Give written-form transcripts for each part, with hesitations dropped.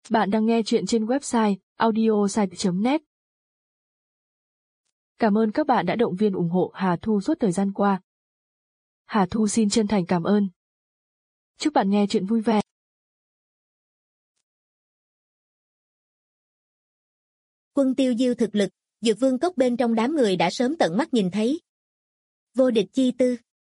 Bạn đang nghe chuyện trên website audiosite.net. Cảm ơn các bạn đã động viên ủng hộ Hà Thu suốt thời gian qua. Hà Thu xin chân thành cảm ơn. Chúc bạn nghe chuyện vui vẻ. Quân Tiêu Diêu thực lực, Dược Vương cốc bên trong đám người đã sớm tận mắt nhìn thấy. Vô địch chi tư.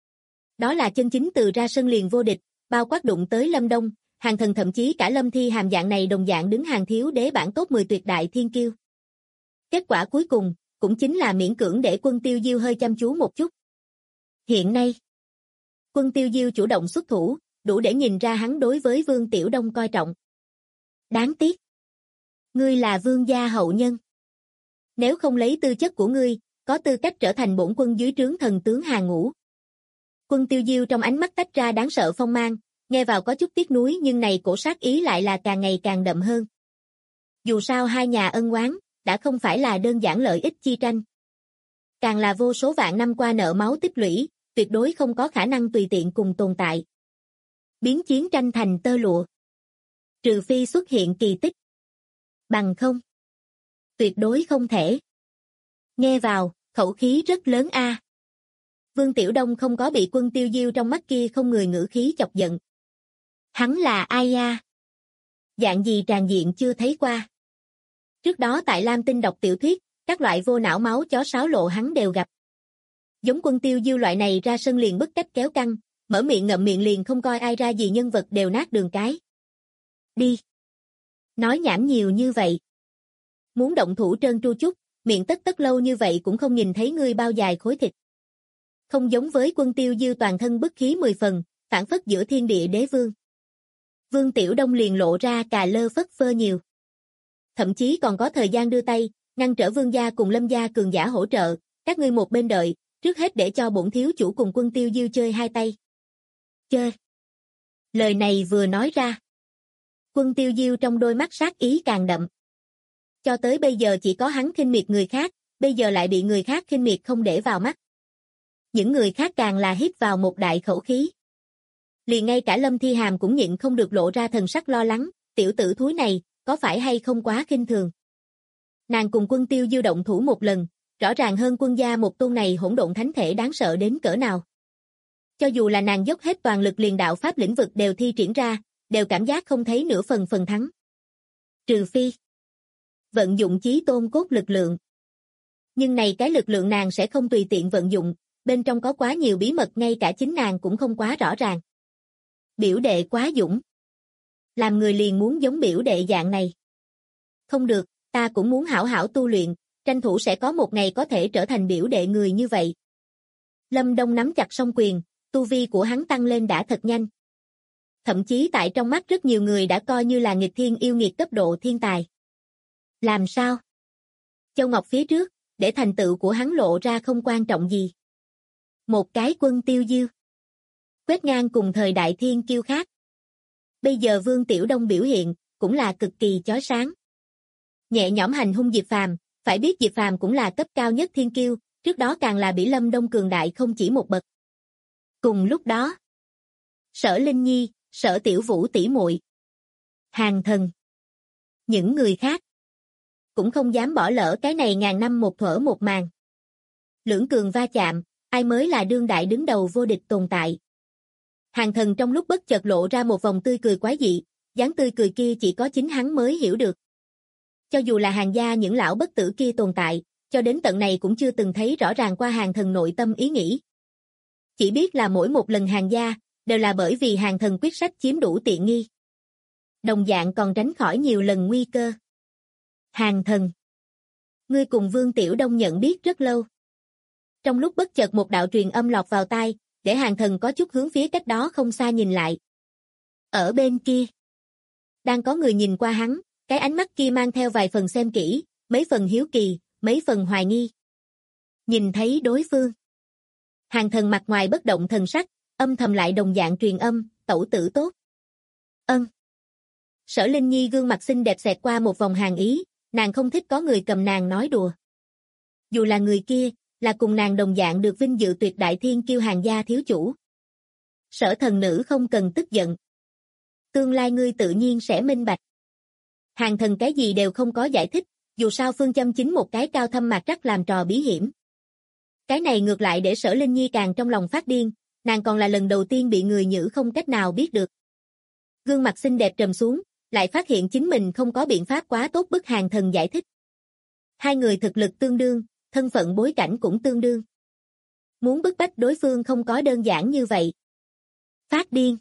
Đó là chân chính từ ra sân liền vô địch, bao quát đụng tới Lâm Đông, Hàng Thần thậm chí cả Lâm Thi Hàm dạng này đồng dạng đứng hàng thiếu đế bảng top 10 tuyệt đại thiên kiêu. Kết quả cuối cùng, cũng chính là miễn cưỡng để Quân Tiêu Diêu hơi chăm chú một chút. Hiện nay, Quân Tiêu Diêu chủ động xuất thủ, đủ để nhìn ra hắn đối với Vương Tiểu Đông coi trọng. Đáng tiếc. Ngươi là vương gia hậu nhân. Nếu không lấy tư chất của ngươi, có tư cách trở thành bổn quân dưới trướng thần tướng hàng ngũ. Quân Tiêu Diêu trong ánh mắt tách ra đáng sợ phong mang, nghe vào có chút tiếc nuối nhưng này cổ sát ý lại là càng ngày càng đậm hơn. Dù sao hai nhà ân oán, đã không phải là đơn giản lợi ích chi tranh. Càng là vô số vạn năm qua nợ máu tích lũy, tuyệt đối không có khả năng tùy tiện cùng tồn tại. Biến chiến tranh thành tơ lụa. Trừ phi xuất hiện kỳ tích. Bằng không. Tuyệt đối không thể. Nghe vào, khẩu khí rất lớn a. Vương Tiểu Đông không có bị Quân Tiêu Diêu trong mắt kia không người ngữ khí chọc giận. Hắn là ai a? Dạng gì tràn diện chưa thấy qua. Trước đó tại Lam Tinh đọc tiểu thuyết, các loại vô não máu chó sáo lộ hắn đều gặp. Giống Quân Tiêu Diêu loại này ra sân liền bức cách kéo căng, mở miệng ngậm miệng liền không coi ai ra gì nhân vật đều nát đường cái. Đi. Nói nhảm nhiều như vậy. Muốn động thủ trơn tru chút, miệng tất lâu như vậy cũng không nhìn thấy ngươi bao dài khối thịt. Không giống với Quân Tiêu Diêu toàn thân bức khí 10 phần, phản phất giữa thiên địa đế vương. Vương Tiểu Đông liền lộ ra cà lơ phất phơ nhiều. Thậm chí còn có thời gian đưa tay, ngăn trở Vương gia cùng Lâm gia cường giả hỗ trợ, các ngươi một bên đợi, trước hết để cho bổn thiếu chủ cùng Quân Tiêu Diêu chơi hai tay. Chơi. Lời này vừa nói ra. Quân Tiêu Diêu trong đôi mắt sát ý càng đậm. Cho tới bây giờ chỉ có hắn khinh miệt người khác, bây giờ lại bị người khác khinh miệt không để vào mắt. Những người khác càng là hít vào một đại khẩu khí. Liền ngay cả Lâm Thi Hàm cũng nhịn không được lộ ra thần sắc lo lắng, tiểu tử thúi này, có phải hay không quá khinh thường. Nàng cùng Quân Tiêu Diêu động thủ một lần, rõ ràng hơn quân gia một tôn này hỗn độn thánh thể đáng sợ đến cỡ nào. Cho dù là nàng dốc hết toàn lực liền đạo pháp lĩnh vực đều thi triển ra, đều cảm giác không thấy nửa phần thắng. Trừ phi vận dụng chí tôn cốt lực lượng. Nhưng này cái lực lượng nàng sẽ không tùy tiện vận dụng, bên trong có quá nhiều bí mật ngay cả chính nàng cũng không quá rõ ràng. Biểu đệ quá dũng. Làm người liền muốn giống biểu đệ dạng này. Không được, ta cũng muốn hảo hảo tu luyện, tranh thủ sẽ có một ngày có thể trở thành biểu đệ người như vậy. Lâm Đông nắm chặt song quyền, tu vi của hắn tăng lên đã thật nhanh. Thậm chí tại trong mắt rất nhiều người đã coi như là nghịch thiên yêu nghiệt cấp độ thiên tài. Làm sao? Châu Ngọc phía trước, để thành tựu của hắn lộ ra không quan trọng gì. Một cái Quân Tiêu Diêu. Quét ngang cùng thời đại thiên kiêu khác. Bây giờ Vương Tiểu Đông biểu hiện, cũng là cực kỳ chói sáng. Nhẹ nhõm hành hung Diệp Phàm, phải biết Diệp Phàm cũng là cấp cao nhất thiên kiêu, trước đó càng là bị Lâm Đông cường đại không chỉ một bậc. Cùng lúc đó, Sở Linh Nhi, Sở Tiểu Vũ tỷ muội, Hàng Thần, những người khác cũng không dám bỏ lỡ cái này ngàn năm một thuở một màn. Lưỡng cường va chạm, ai mới là đương đại đứng đầu vô địch tồn tại. Hàng Thần trong lúc bất chợt lộ ra một vòng tươi cười quái dị, dáng tươi cười kia chỉ có chính hắn mới hiểu được. Cho dù là Hàng gia những lão bất tử kia tồn tại, cho đến tận này cũng chưa từng thấy rõ ràng qua Hàng Thần nội tâm ý nghĩ. Chỉ biết là mỗi một lần Hàng gia, đều là bởi vì Hàng Thần quyết sách chiếm đủ tiện nghi. Đồng dạng còn tránh khỏi nhiều lần nguy cơ. Hàng Thần. Ngươi cùng Vương Tiểu Đông nhận biết rất lâu. Trong lúc bất chợt một đạo truyền âm lọt vào tai, để Hàng Thần có chút hướng phía cách đó không xa nhìn lại. Ở bên kia, đang có người nhìn qua hắn, cái ánh mắt kia mang theo vài phần xem kỹ, mấy phần hiếu kỳ, mấy phần hoài nghi. Nhìn thấy đối phương. Hàng Thần mặt ngoài bất động thần sắc, âm thầm lại đồng dạng truyền âm, tẩu tử tốt. Ân. Sở Linh Nhi gương mặt xinh đẹp xẹt qua một vòng hàn ý, nàng không thích có người cầm nàng nói đùa. Dù là người kia, là cùng nàng đồng dạng được vinh dự tuyệt đại thiên kiêu Hàng gia thiếu chủ. Sở thần nữ không cần tức giận. Tương lai ngươi tự nhiên sẽ minh bạch. Hàng thần cái gì đều không có giải thích, dù sao phương châm chính một cái cao thâm mạc trắc làm trò bí hiểm. Cái này ngược lại để Sở Linh Nhi càng trong lòng phát điên, nàng còn là lần đầu tiên bị người nhữ không cách nào biết được. Gương mặt xinh đẹp trầm xuống, lại phát hiện chính mình không có biện pháp quá tốt bức Hàng thần giải thích. Hai người thực lực tương đương, thân phận bối cảnh cũng tương đương. Muốn bức bách đối phương không có đơn giản như vậy. Phát điên.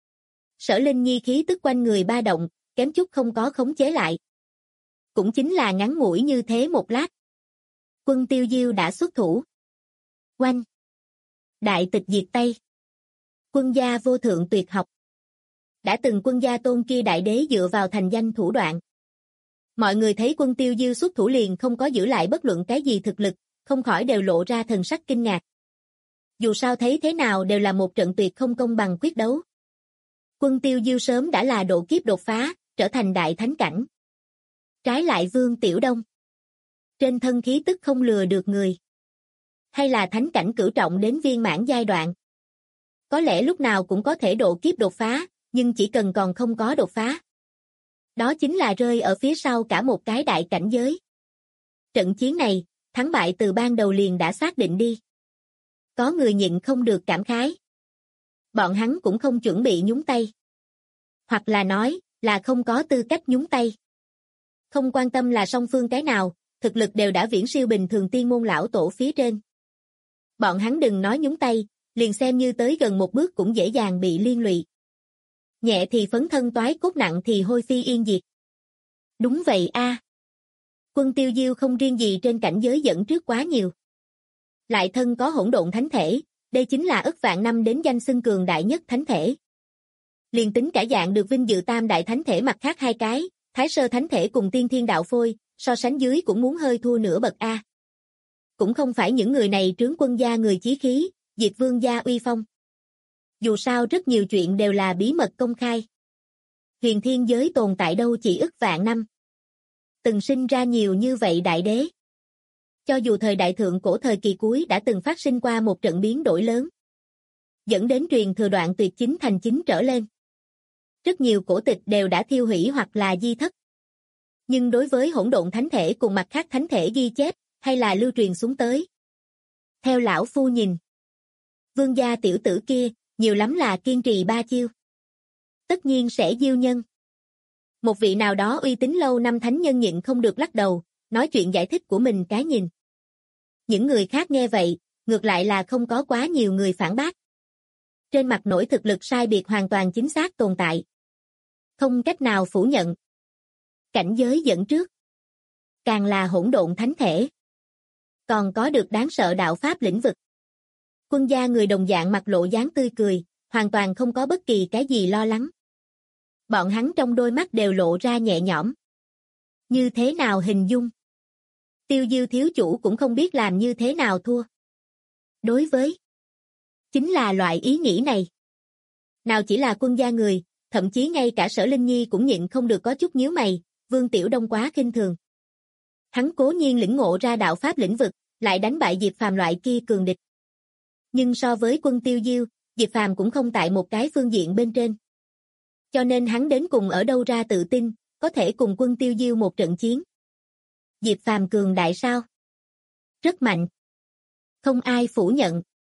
Sở Linh Nhi khí tức quanh người ba động, kém chút không có khống chế lại. Cũng chính là ngắn ngủi như thế một lát. Quân Tiêu Diêu đã xuất thủ. Oanh. Đại tịch diệt Tây. Quân gia vô thượng tuyệt học. Đã từng quân gia tôn kia đại đế dựa vào thành danh thủ đoạn. Mọi người thấy Quân Tiêu Diêu xuất thủ liền không có giữ lại bất luận cái gì thực lực, không khỏi đều lộ ra thần sắc kinh ngạc. Dù sao thấy thế nào đều là một trận tuyệt không công bằng quyết đấu. Quân Tiêu Diêu sớm đã là độ kiếp đột phá, trở thành đại thánh cảnh. Trái lại Vương Tiểu Đông. Trên thân khí tức không lừa được người. Hay là thánh cảnh cửu trọng đến viên mãn giai đoạn. Có lẽ lúc nào cũng có thể độ kiếp đột phá, nhưng chỉ cần còn không có đột phá. Đó chính là rơi ở phía sau cả một cái đại cảnh giới. Trận chiến này, thắng bại từ ban đầu liền đã xác định đi. Có người nhịn không được cảm khái. Bọn hắn cũng không chuẩn bị nhúng tay. Hoặc là nói, là không có tư cách nhúng tay. Không quan tâm là song phương cái nào, thực lực đều đã viễn siêu bình thường tiên môn lão tổ phía trên. Bọn hắn đừng nói nhúng tay, liền xem như tới gần một bước cũng dễ dàng bị liên lụy. Nhẹ thì phấn thân toái cốt, nặng thì hôi phi yên diệt. Đúng vậy a. Quân Tiêu Diêu không riêng gì trên cảnh giới dẫn trước quá nhiều. Lại thân có hỗn độn thánh thể, đây chính là ức vạn năm đến danh xưng cường đại nhất thánh thể. Liền tính cả dạng được vinh dự tam đại thánh thể mặt khác hai cái, Thái Sơ thánh thể cùng Tiên Thiên đạo phôi, so sánh dưới cũng muốn hơi thua nửa bậc a. Cũng không phải những người này trướng quân gia người chí khí, diệt vương gia uy phong. Dù sao rất nhiều chuyện đều là bí mật công khai. Huyền thiên giới tồn tại đâu chỉ ức vạn năm. Từng sinh ra nhiều như vậy đại đế. Cho dù thời đại thượng cổ thời kỳ cuối đã từng phát sinh qua một trận biến đổi lớn. Dẫn đến truyền thừa đoạn tuyệt chính thành chính trở lên. Rất nhiều cổ tịch đều đã thiêu hủy hoặc là di thất. Nhưng đối với hỗn độn thánh thể cùng mặt khác thánh thể ghi chép, hay là lưu truyền xuống tới. Theo lão phu nhìn, vương gia tiểu tử kia, nhiều lắm là kiên trì 3 chiêu. Tất nhiên sẽ diêu nhân. Một vị nào đó uy tín lâu năm thánh nhân nhịn không được lắc đầu, nói chuyện giải thích của mình cái nhìn. Những người khác nghe vậy, ngược lại là không có quá nhiều người phản bác. Trên mặt nổi thực lực sai biệt hoàn toàn chính xác tồn tại. Không cách nào phủ nhận. Cảnh giới dẫn trước. Càng là hỗn độn thánh thể. Còn có được đáng sợ đạo pháp lĩnh vực. Quân gia người đồng dạng mặt lộ dáng tươi cười, hoàn toàn không có bất kỳ cái gì lo lắng. Bọn hắn trong đôi mắt đều lộ ra nhẹ nhõm. Như thế nào hình dung? Tiêu Diêu thiếu chủ cũng không biết làm như thế nào thua. Đối với chính là loại ý nghĩ này. Nào chỉ là quân gia người, thậm chí ngay cả Sở Linh Nhi cũng nhịn không được có chút nhíu mày, Vương Tiểu Đông quá khinh thường. Hắn cố nhiên lĩnh ngộ ra đạo pháp lĩnh vực, lại đánh bại Diệp Phàm loại kia cường địch. Nhưng so với Quân Tiêu Diêu, Diệp Phàm cũng không tại một cái phương diện bên trên. Cho nên hắn đến cùng ở đâu ra tự tin, có thể cùng Quân Tiêu Diêu một trận chiến. Diệp Phàm cường đại sao? Rất mạnh. Không ai phủ nhận.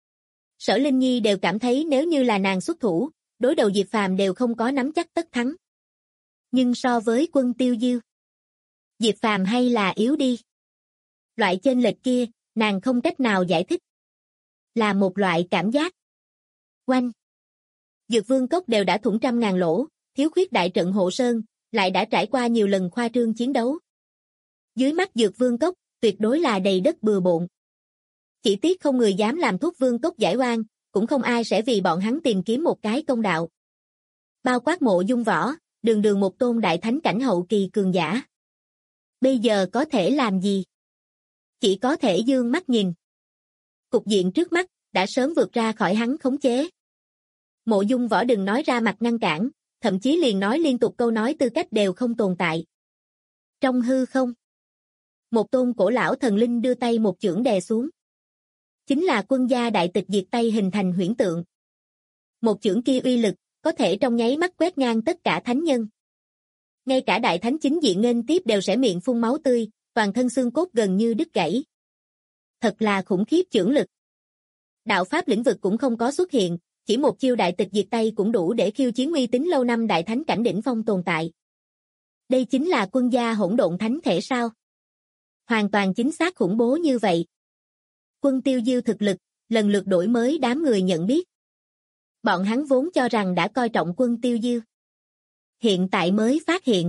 Sở Linh Nhi đều cảm thấy nếu như là nàng xuất thủ, đối đầu Diệp Phàm đều không có nắm chắc tất thắng. Nhưng so với Quân Tiêu Diêu, Diệp Phàm hay là yếu đi. Loại chênh lệch kia, nàng không cách nào giải thích. Là một loại cảm giác. Oanh. Dược Vương Cốc đều đã thủng trăm ngàn lỗ, thiếu khuyết đại trận hộ sơn, lại đã trải qua nhiều lần khoa trương chiến đấu. Dưới mắt Dược Vương Cốc, tuyệt đối là đầy đất bừa bộn. Chỉ tiếc không người dám làm thuốc Vương Cốc giải oan, cũng không ai sẽ vì bọn hắn tìm kiếm một cái công đạo. Bao quát Mộ Dung Võ, đường đường một tôn đại thánh cảnh hậu kỳ cường giả. Bây giờ có thể làm gì? Chỉ có thể dương mắt nhìn. Cục diện trước mắt, đã sớm vượt ra khỏi hắn khống chế. Mộ Dung Võ đừng nói ra mặt ngăn cản, thậm chí liền nói liên tục câu nói tư cách đều không tồn tại. Trong hư không, một tôn cổ lão thần linh đưa tay một chưởng đè xuống. Chính là quân gia đại tịch diệt Tây hình thành huyễn tượng. Một chưởng kia uy lực, có thể trong nháy mắt quét ngang tất cả thánh nhân. Ngay cả đại thánh chính diện nghênh tiếp đều sẽ miệng phun máu tươi, toàn thân xương cốt gần như đứt gãy. Thật là khủng khiếp chưởng lực. Đạo pháp lĩnh vực cũng không có xuất hiện, chỉ một chiêu đại tịch diệt tay cũng đủ để khiêu chiến uy tín lâu năm đại thánh cảnh đỉnh phong tồn tại. Đây chính là quân gia hỗn độn thánh thể sao? Hoàn toàn chính xác khủng bố như vậy. Quân Tiêu Diêu thực lực, lần lượt đổi mới đám người nhận biết. Bọn hắn vốn cho rằng đã coi trọng Quân Tiêu Diêu. Hiện tại mới phát hiện.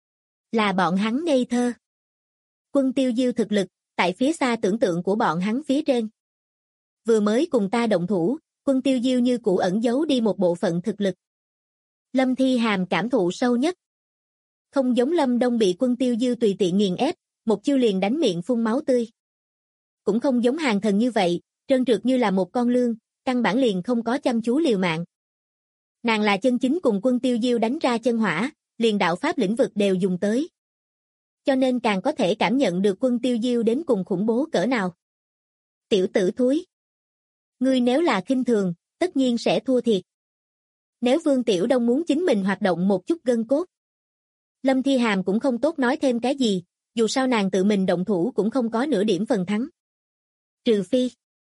Là bọn hắn ngây thơ. Quân Tiêu Diêu thực lực, tại phía xa tưởng tượng của bọn hắn phía trên. Vừa mới cùng ta động thủ, Quân Tiêu Diêu như cũ ẩn giấu đi một bộ phận thực lực. Lâm Thi Hàm cảm thụ sâu nhất. Không giống Lâm Đông bị Quân Tiêu Diêu tùy tiện nghiền ép, một chiêu liền đánh miệng phun máu tươi. Cũng không giống Hàng Thần như vậy, trơn trượt như là một con lươn, căn bản liền không có chăm chú liều mạng. Nàng là chân chính cùng Quân Tiêu Diêu đánh ra chân hỏa, liền đạo pháp lĩnh vực đều dùng tới. Cho nên càng có thể cảm nhận được Quân Tiêu Diêu đến cùng khủng bố cỡ nào. Tiểu tử thúi. Ngươi nếu là khinh thường, tất nhiên sẽ thua thiệt. Nếu Vương Tiểu Đông muốn chính mình hoạt động một chút gân cốt. Lâm Thi Hàm cũng không tốt nói thêm cái gì, dù sao nàng tự mình động thủ cũng không có nửa điểm phần thắng. Trừ phi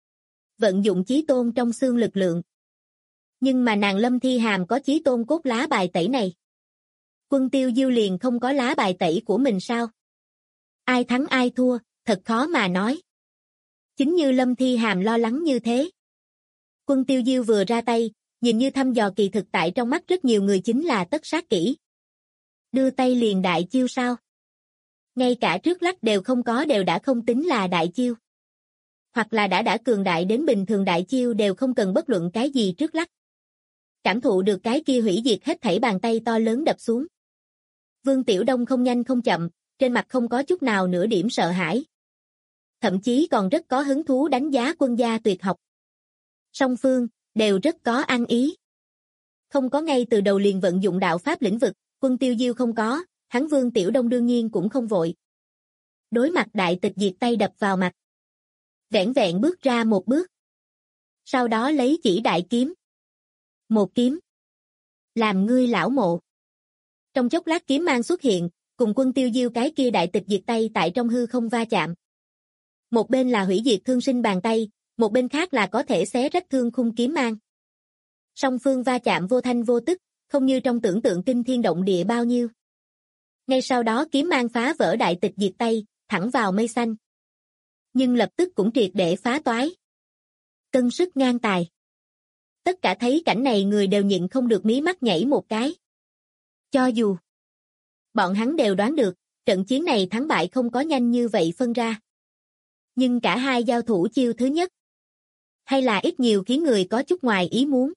vận dụng chí tôn trong xương lực lượng. Nhưng mà nàng Lâm Thi Hàm có chí tôn cốt lá bài tẩy này. Quân Tiêu Diêu liền không có lá bài tẩy của mình sao? Ai thắng ai thua, thật khó mà nói. Chính như Lâm Thi Hàm lo lắng như thế. Quân Tiêu Diêu vừa ra tay, nhìn như thăm dò kỳ thực tại trong mắt rất nhiều người chính là tất sát kỹ. Đưa tay liền đại chiêu sao? Ngay cả trước lắc đều không có đều đã không tính là đại chiêu. Hoặc là đã cường đại đến bình thường đại chiêu đều không cần bất luận cái gì trước lắc. Cảm thụ được cái kia hủy diệt hết thảy bàn tay to lớn đập xuống. Vương Tiểu Đông không nhanh không chậm, trên mặt không có chút nào nửa điểm sợ hãi. Thậm chí còn rất có hứng thú đánh giá quân gia tuyệt học. Song phương, đều rất có ăn ý. Không có ngay từ đầu liền vận dụng đạo pháp lĩnh vực, Quân Tiêu Diêu không có, hắn Vương Tiểu Đông đương nhiên cũng không vội. Đối mặt đại tịch diệt tay đập vào mặt. Vẻn vẹn bước ra một bước. Sau đó lấy chỉ đại kiếm. Một kiếm. Làm ngươi lão mộ. Trong chốc lát kiếm mang xuất hiện, cùng Quân Tiêu Diêu cái kia đại tịch diệt tay tại trong hư không va chạm. Một bên là hủy diệt thương sinh bàn tay, một bên khác là có thể xé rách thương khung kiếm mang. Song phương va chạm vô thanh vô tức, không như trong tưởng tượng kinh thiên động địa bao nhiêu. Ngay sau đó kiếm mang phá vỡ đại tịch diệt tay, thẳng vào mây xanh. Nhưng lập tức cũng triệt để phá toái. Cân sức ngang tài. Tất cả thấy cảnh này người đều nhịn không được mí mắt nhảy một cái. Cho dù bọn hắn đều đoán được, trận chiến này thắng bại không có nhanh như vậy phân ra. Nhưng cả hai giao thủ chiêu thứ nhất. Hay là ít nhiều khiến người có chút ngoài ý muốn.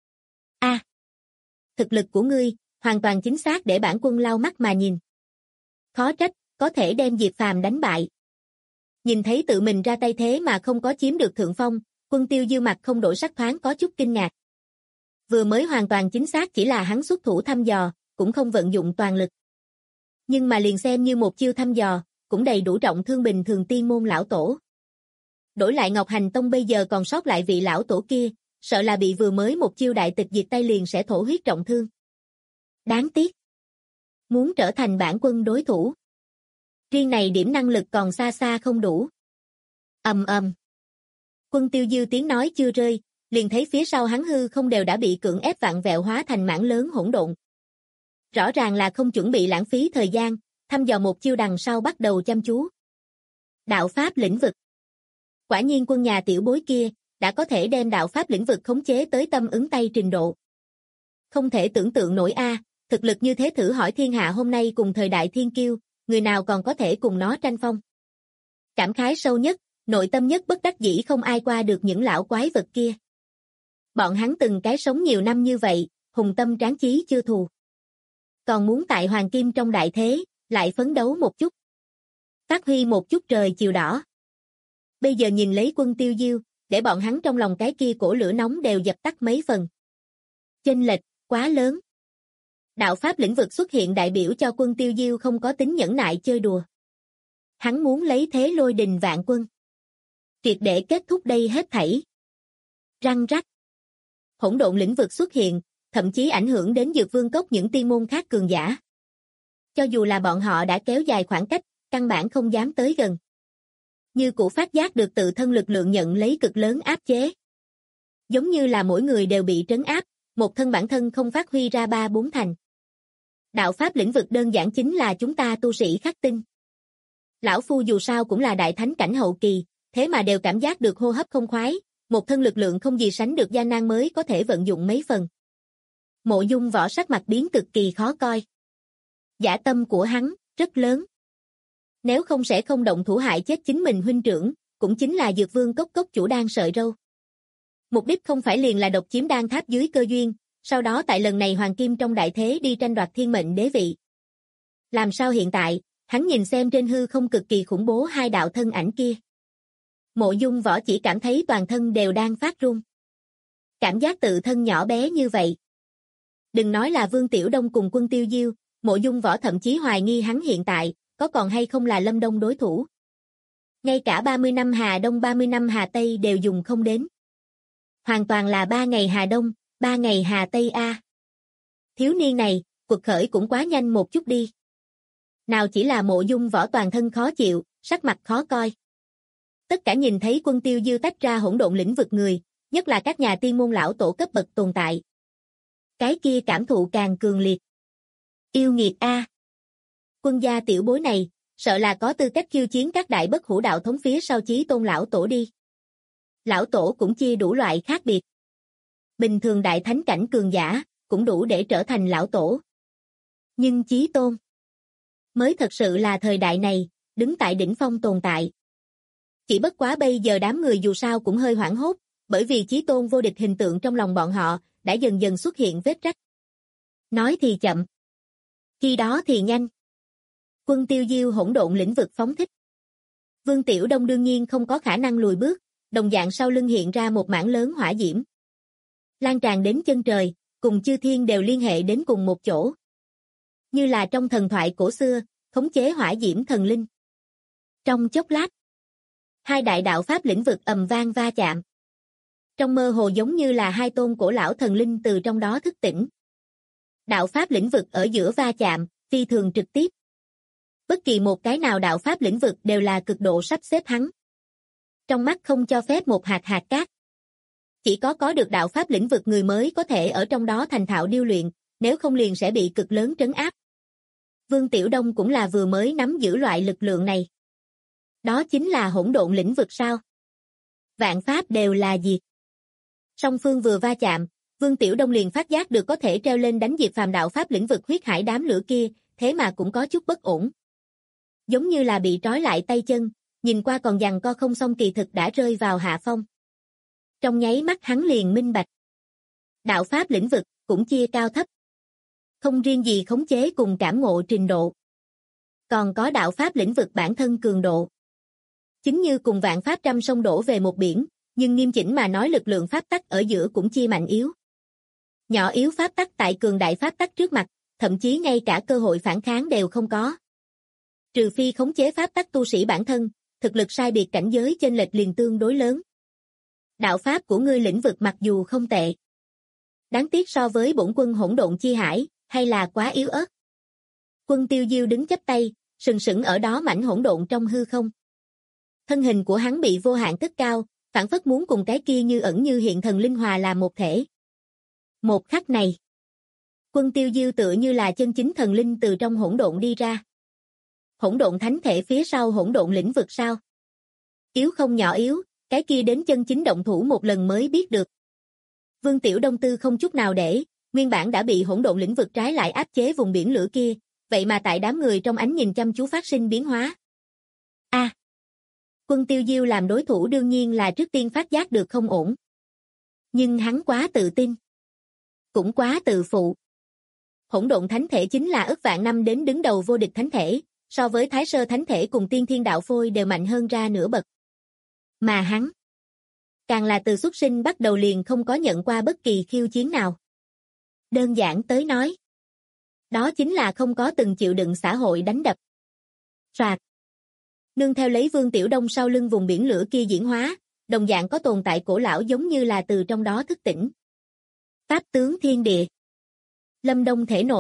Thực lực của ngươi, hoàn toàn chính xác để bản quân lau mắt mà nhìn. Khó trách, có thể đem Diệp Phàm đánh bại. Nhìn thấy tự mình ra tay thế mà không có chiếm được thượng phong, Quân Tiêu Diêu mặt không đổi sắc thoáng có chút kinh ngạc. Vừa mới hoàn toàn chính xác chỉ là hắn xuất thủ thăm dò, cũng không vận dụng toàn lực. Nhưng mà liền xem như một chiêu thăm dò, cũng đầy đủ trọng thương bình thường tiên môn lão tổ. Đổi lại Ngọc Hành Tông bây giờ còn sót lại vị lão tổ kia, sợ là bị vừa mới một chiêu đại tịch diệt tay liền sẽ thổ huyết trọng thương. Đáng tiếc. Muốn trở thành bản quân đối thủ. Riêng này điểm năng lực còn xa xa không đủ. Ầm ầm. Quân Tiêu Diêu tiếng nói chưa rơi, liền thấy phía sau hắn hư không đều đã bị cưỡng ép vặn vẹo hóa thành mảng lớn hỗn độn. Rõ ràng là không chuẩn bị lãng phí thời gian, thăm dò một chiêu đằng sau bắt đầu chăm chú. Đạo pháp lĩnh vực. Quả nhiên quân nhà tiểu bối kia, đã có thể đem đạo pháp lĩnh vực khống chế tới tâm ứng tay trình độ. Không thể tưởng tượng nổi a, thực lực như thế thử hỏi thiên hạ hôm nay cùng thời đại thiên kiêu, người nào còn có thể cùng nó tranh phong. Cảm khái sâu nhất, nội tâm nhất bất đắc dĩ không ai qua được những lão quái vật kia. Bọn hắn từng cái sống nhiều năm như vậy, hùng tâm tráng chí chưa thù. Còn muốn tại hoàng kim trong đại thế, lại phấn đấu một chút. Phát huy một chút trời chiều đỏ. Bây giờ nhìn lấy Quân Tiêu Diêu, để bọn hắn trong lòng cái kia cổ lửa nóng đều dập tắt mấy phần. Chênh lệch quá lớn. Đạo pháp lĩnh vực xuất hiện đại biểu cho Quân Tiêu Diêu không có tính nhẫn nại chơi đùa. Hắn muốn lấy thế lôi đình vạn quân. Triệt để kết thúc đây hết thảy. Răng rắc. Hỗn độn lĩnh vực xuất hiện, thậm chí ảnh hưởng đến Dược Vương Cốc những tiên môn khác cường giả. cho dù là bọn họ đã kéo dài khoảng cách, căn bản không dám tới gần. Như Cũ phát giác được tự thân lực lượng nhận lấy cực lớn áp chế. Giống như là mỗi người đều bị trấn áp, một thân bản thân không phát huy ra 3-4 thành. Đạo pháp lĩnh vực đơn giản chính là chúng ta tu sĩ khắc tinh. Lão Phu dù sao cũng là đại thánh cảnh hậu kỳ, thế mà đều cảm giác được hô hấp không khoái, một thân lực lượng không gì sánh được gian nan mới có thể vận dụng mấy phần. Mộ Dung Võ sắc mặt biến cực kỳ khó coi. Dã tâm của hắn rất lớn. Nếu không sẽ không động thủ hại chết chính mình huynh trưởng, cũng chính là Dược Vương cốc chủ đan sợi râu. Mục đích không phải liền là độc chiếm đan tháp dưới cơ duyên, sau đó tại lần này hoàng kim trong đại thế đi tranh đoạt thiên mệnh đế vị. Làm sao hiện tại, hắn nhìn xem trên hư không cực kỳ khủng bố hai đạo thân ảnh kia. Mộ Dung Võ chỉ cảm thấy toàn thân đều đang phát run. Cảm giác tự thân nhỏ bé như vậy. Đừng nói là Vương Tiểu Đông cùng Quân Tiêu Diêu, Mộ Dung Võ thậm chí hoài nghi hắn hiện tại, có còn hay không là Lâm Đông đối thủ. Ngay cả 30 năm Hà Đông 30 năm Hà Tây đều dùng không đến. Hoàn toàn là 3 ngày Hà Đông, 3 ngày Hà Tây a. Thiếu niên này, cuộc khởi cũng quá nhanh một chút đi. Nào chỉ là Mộ Dung Võ toàn thân khó chịu, sắc mặt khó coi. Tất cả nhìn thấy Quân Tiêu Diêu tách ra hỗn độn lĩnh vực người, nhất là các nhà tiên môn lão tổ cấp bậc tồn tại. Cái kia cảm thụ càng cường liệt. Yêu nghiệt a. Quân gia tiểu bối này, sợ là có tư cách khiêu chiến các đại bất hủ đạo thống phía sau Chí Tôn lão tổ đi. Lão tổ cũng chia đủ loại khác biệt. Bình thường đại thánh cảnh cường giả, cũng đủ để trở thành lão tổ. Nhưng Chí Tôn mới thật sự là thời đại này, đứng tại đỉnh phong tồn tại. Chỉ bất quá bây giờ đám người dù sao cũng hơi hoảng hốt, bởi vì Chí Tôn vô địch hình tượng trong lòng bọn họ, đã dần dần xuất hiện vết rách. Nói thì chậm, khi đó thì nhanh. Quân Tiêu Diêu hỗn độn lĩnh vực phóng thích. Vương Tiểu Đông đương nhiên không có khả năng lùi bước, đồng dạng sau lưng hiện ra một mảng lớn hỏa diễm. Lan tràn đến chân trời, cùng chư thiên đều liên hệ đến cùng một chỗ. Như là trong thần thoại cổ xưa, khống chế hỏa diễm thần linh. Trong chốc lát, hai đại đạo pháp lĩnh vực ầm vang va chạm. Trong mơ hồ giống như là hai tôn cổ lão thần linh từ trong đó thức tỉnh. Đạo pháp lĩnh vực ở giữa va chạm, phi thường trực tiếp. Bất kỳ một cái nào đạo pháp lĩnh vực đều là cực độ sắp xếp hắn. Trong mắt không cho phép một hạt hạt cát. Chỉ có được đạo pháp lĩnh vực người mới có thể ở trong đó thành thạo điêu luyện, nếu không liền sẽ bị cực lớn trấn áp. Vương Tiểu Đông cũng là vừa mới nắm giữ loại lực lượng này. Đó chính là hỗn độn lĩnh vực sao? Vạn pháp đều là diệt. Song phương vừa va chạm, Vương Tiểu Đông liền phát giác được có thể treo lên đánh diệt phàm đạo pháp lĩnh vực huyết hải đám lửa kia, thế mà cũng có chút bất ổn. Giống như là bị trói lại tay chân, nhìn qua còn giằng co không xong kỳ thực đã rơi vào hạ phong. Trong nháy mắt hắn liền minh bạch. Đạo pháp lĩnh vực cũng chia cao thấp. Không riêng gì khống chế cùng cảm ngộ trình độ. Còn có đạo pháp lĩnh vực bản thân cường độ. Chính như cùng vạn pháp trăm sông đổ về một biển, nhưng nghiêm chỉnh mà nói lực lượng pháp tắc ở giữa cũng chia mạnh yếu. Nhỏ yếu pháp tắc tại cường đại pháp tắc trước mặt, thậm chí ngay cả cơ hội phản kháng đều không có. Trừ phi khống chế pháp tắc tu sĩ bản thân, thực lực sai biệt cảnh giới chênh lệch liền tương đối lớn. Đạo pháp của ngươi lĩnh vực mặc dù không tệ. Đáng tiếc so với bổn quân hỗn độn chi hải, hay là quá yếu ớt. Quân Tiêu Diêu đứng chắp tay, sừng sững ở đó mảnh hỗn độn trong hư không. Thân hình của hắn bị vô hạn cất cao, phản phất muốn cùng cái kia như ẩn như hiện thần linh hòa làm một thể. Một khắc này, Quân Tiêu Diêu tựa như là chân chính thần linh từ trong hỗn độn đi ra. Hỗn độn thánh thể phía sau hỗn độn lĩnh vực sao? Yếu không nhỏ yếu, cái kia đến chân chính động thủ một lần mới biết được. Vương Tiểu Đông tư không chút nào để, nguyên bản đã bị hỗn độn lĩnh vực trái lại áp chế vùng biển lửa kia, vậy mà tại đám người trong ánh nhìn chăm chú phát sinh biến hóa. Quân Tiêu Diêu làm đối thủ đương nhiên là trước tiên phát giác được không ổn. Nhưng hắn quá tự tin. Cũng quá tự phụ. Hỗn độn thánh thể chính là ức vạn năm đến đứng đầu vô địch thánh thể, so với Thái Sơ thánh thể cùng Tiên Thiên đạo phôi đều mạnh hơn ra nửa bậc. Mà hắn, càng là từ xuất sinh bắt đầu liền không có nhận qua bất kỳ khiêu chiến nào. Đơn giản tới nói, đó chính là không có từng chịu đựng xã hội đánh đập. Soạt. Nương theo lấy Vương Tiểu Đông sau lưng vùng biển lửa kia diễn hóa, đồng dạng có tồn tại cổ lão giống như là từ trong đó thức tỉnh. Pháp tướng thiên địa. Lâm Đông thể nội,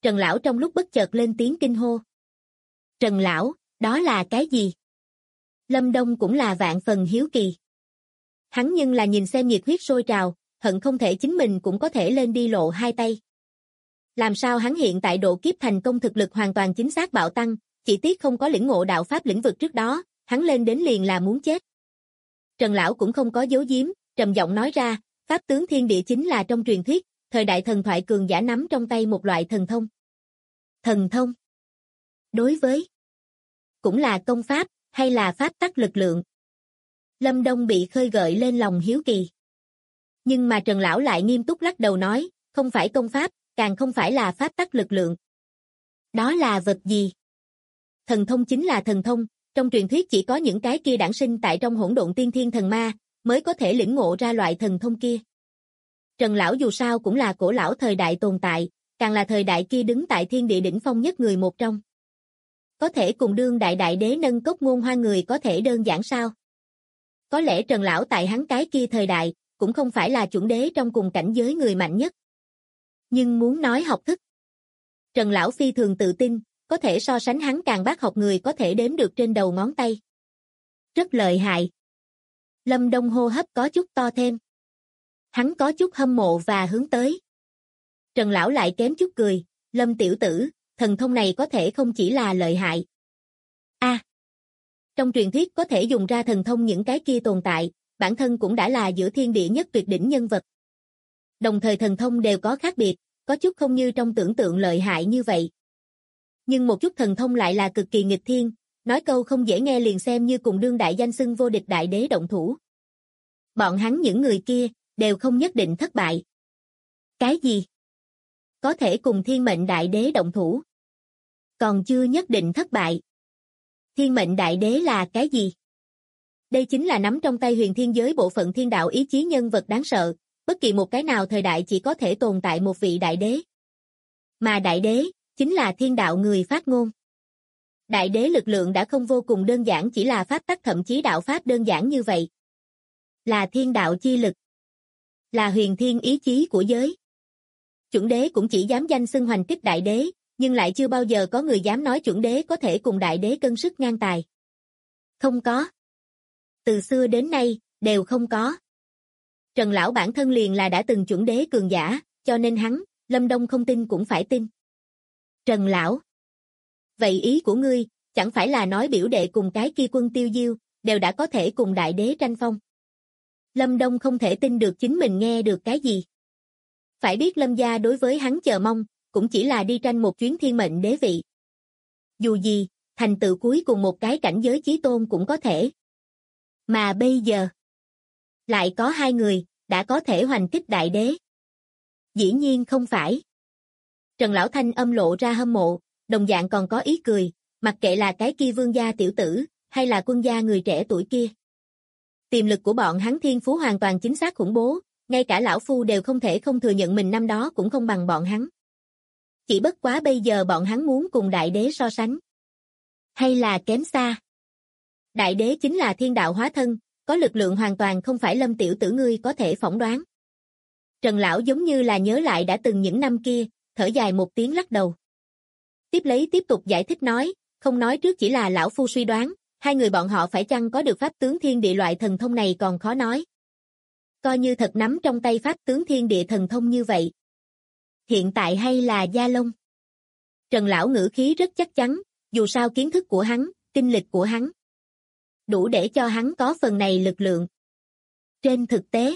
Trần lão trong lúc bất chợt lên tiếng kinh hô. Trần lão, đó là cái gì? Lâm Đông cũng là vạn phần hiếu kỳ. Hắn nhưng là nhìn xem nhiệt huyết sôi trào, hận không thể chính mình cũng có thể lên đi lộ hai tay. Làm sao hắn hiện tại độ kiếp thành công thực lực hoàn toàn chính xác bạo tăng, chỉ tiếc không có lĩnh ngộ đạo pháp lĩnh vực trước đó, hắn lên đến liền là muốn chết. Trần lão cũng không có giấu giếm, trầm giọng nói ra, pháp tướng thiên địa chính là trong truyền thuyết, thời đại thần thoại cường giả nắm trong tay một loại thần thông. Thần thông? Đối với cũng là công pháp, hay là pháp tắc lực lượng? Lâm Đông bị khơi gợi lên lòng hiếu kỳ. Nhưng mà Trần lão lại nghiêm túc lắc đầu nói, không phải công pháp, càng không phải là pháp tắc lực lượng. Đó là vật gì? Thần thông chính là thần thông, trong truyền thuyết chỉ có những cái kia đản sinh tại trong hỗn độn tiên thiên thần ma, mới có thể lĩnh ngộ ra loại thần thông kia. Trần lão dù sao cũng là cổ lão thời đại tồn tại, càng là thời đại kia đứng tại thiên địa đỉnh phong nhất người một trong. Có thể cùng đương đại đại đế nâng cốc ngôn hoa người có thể đơn giản sao? Có lẽ Trần lão tại hắn cái kia thời đại, cũng không phải là chuẩn đế trong cùng cảnh giới người mạnh nhất. Nhưng muốn nói học thức, Trần lão phi thường tự tin, có thể so sánh hắn càng bác học người có thể đếm được trên đầu ngón tay. Rất lợi hại. Lâm Đông hô hấp có chút to thêm. Hắn có chút hâm mộ và hướng tới. Trần lão lại kém chút cười, Lâm tiểu tử, thần thông này có thể không chỉ là lợi hại. Trong truyền thuyết có thể dùng ra thần thông những cái kia tồn tại, bản thân cũng đã là giữa thiên địa nhất tuyệt đỉnh nhân vật. Đồng thời thần thông đều có khác biệt, có chút không như trong tưởng tượng lợi hại như vậy. Nhưng một chút thần thông lại là cực kỳ nghịch thiên, nói câu không dễ nghe liền xem như cùng đương đại danh xưng vô địch đại đế động thủ. Bọn hắn những người kia, đều không nhất định thất bại. Cái gì? Có thể cùng thiên mệnh đại đế động thủ? Còn chưa nhất định thất bại. Thiên mệnh đại đế là cái gì? Đây chính là nắm trong tay huyền thiên giới bộ phận thiên đạo ý chí nhân vật đáng sợ, bất kỳ một cái nào thời đại chỉ có thể tồn tại một vị đại đế. Mà đại đế, chính là thiên đạo người phát ngôn. Đại đế lực lượng đã không vô cùng đơn giản chỉ là pháp tắc thậm chí đạo pháp đơn giản như vậy. Là thiên đạo chi lực. Là huyền thiên ý chí của giới. Chuẩn đế cũng chỉ dám danh xưng hoành kích đại đế, nhưng lại chưa bao giờ có người dám nói chuẩn đế có thể cùng đại đế cân sức ngang tài. Không có. Từ xưa đến nay, đều không có. Trần lão bản thân liền là đã từng chuẩn đế cường giả, cho nên hắn, Lâm Đông không tin cũng phải tin. Trần lão. Vậy ý của ngươi, chẳng phải là nói biểu đệ cùng cái kia Quân Tiêu Diêu, đều đã có thể cùng đại đế tranh phong. Lâm Đông không thể tin được chính mình nghe được cái gì. Phải biết Lâm gia đối với hắn chờ mong, cũng chỉ là đi tranh một chuyến thiên mệnh đế vị. Dù gì, thành tựu cuối cùng một cái cảnh giới chí tôn cũng có thể. Mà bây giờ, lại có hai người, đã có thể hoành kích đại đế. Dĩ nhiên không phải. Trần lão thanh âm lộ ra hâm mộ, đồng dạng còn có ý cười, mặc kệ là cái kia vương gia tiểu tử, hay là quân gia người trẻ tuổi kia. Tiềm lực của bọn hắn thiên phú hoàn toàn chính xác khủng bố, ngay cả lão phu đều không thể không thừa nhận mình năm đó cũng không bằng bọn hắn. Chỉ bất quá bây giờ bọn hắn muốn cùng đại đế so sánh. Hay là kém xa. Đại đế chính là thiên đạo hóa thân, có lực lượng hoàn toàn không phải Lâm tiểu tử ngươi có thể phỏng đoán. Trần lão giống như là nhớ lại đã từng những năm kia, thở dài một tiếng lắc đầu. Tiếp lấy tiếp tục giải thích nói, không nói trước chỉ là lão phu suy đoán, hai người bọn họ phải chăng có được pháp tướng thiên địa loại thần thông này còn khó nói. Coi như thật nắm trong tay pháp tướng thiên địa thần thông như vậy. Hiện tại hay là Gia Long? Trần lão ngữ khí rất chắc chắn, dù sao kiến thức của hắn, kinh lịch của hắn, đủ để cho hắn có phần này lực lượng. Trên thực tế,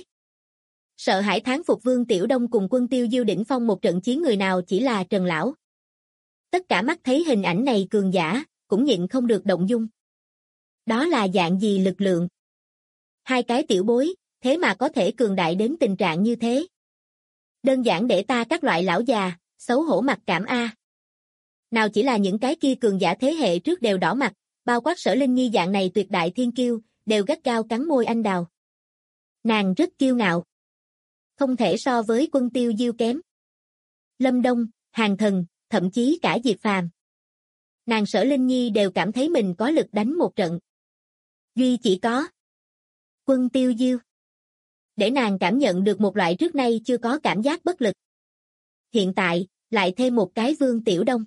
sợ hãi thán phục Vương Tiểu Đông cùng Quân Tiêu Diêu đỉnh phong một trận chiến người nào chỉ là Trần lão. Tất cả mắt thấy hình ảnh này cường giả, cũng nhịn không được động dung. Đó là dạng gì lực lượng? Hai cái tiểu bối, thế mà có thể cường đại đến tình trạng như thế. Đơn giản để ta các loại lão già, xấu hổ mặt cảm a. Nào chỉ là những cái kia cường giả thế hệ trước đều đỏ mặt, bao quát Sở Linh Nhi dạng này tuyệt đại thiên kiêu, đều gắt gao cắn môi anh đào. Nàng rất kiêu ngạo. Không thể so với Quân Tiêu Diêu kém. Lâm Đông, Hàn Thần, thậm chí cả Diệp Phàm. Nàng Sở Linh Nhi đều cảm thấy mình có lực đánh một trận. Duy chỉ có Quân Tiêu Diêu. Để nàng cảm nhận được một loại trước nay chưa có cảm giác bất lực. Hiện tại, Lại thêm một cái Vương Tiểu Đông.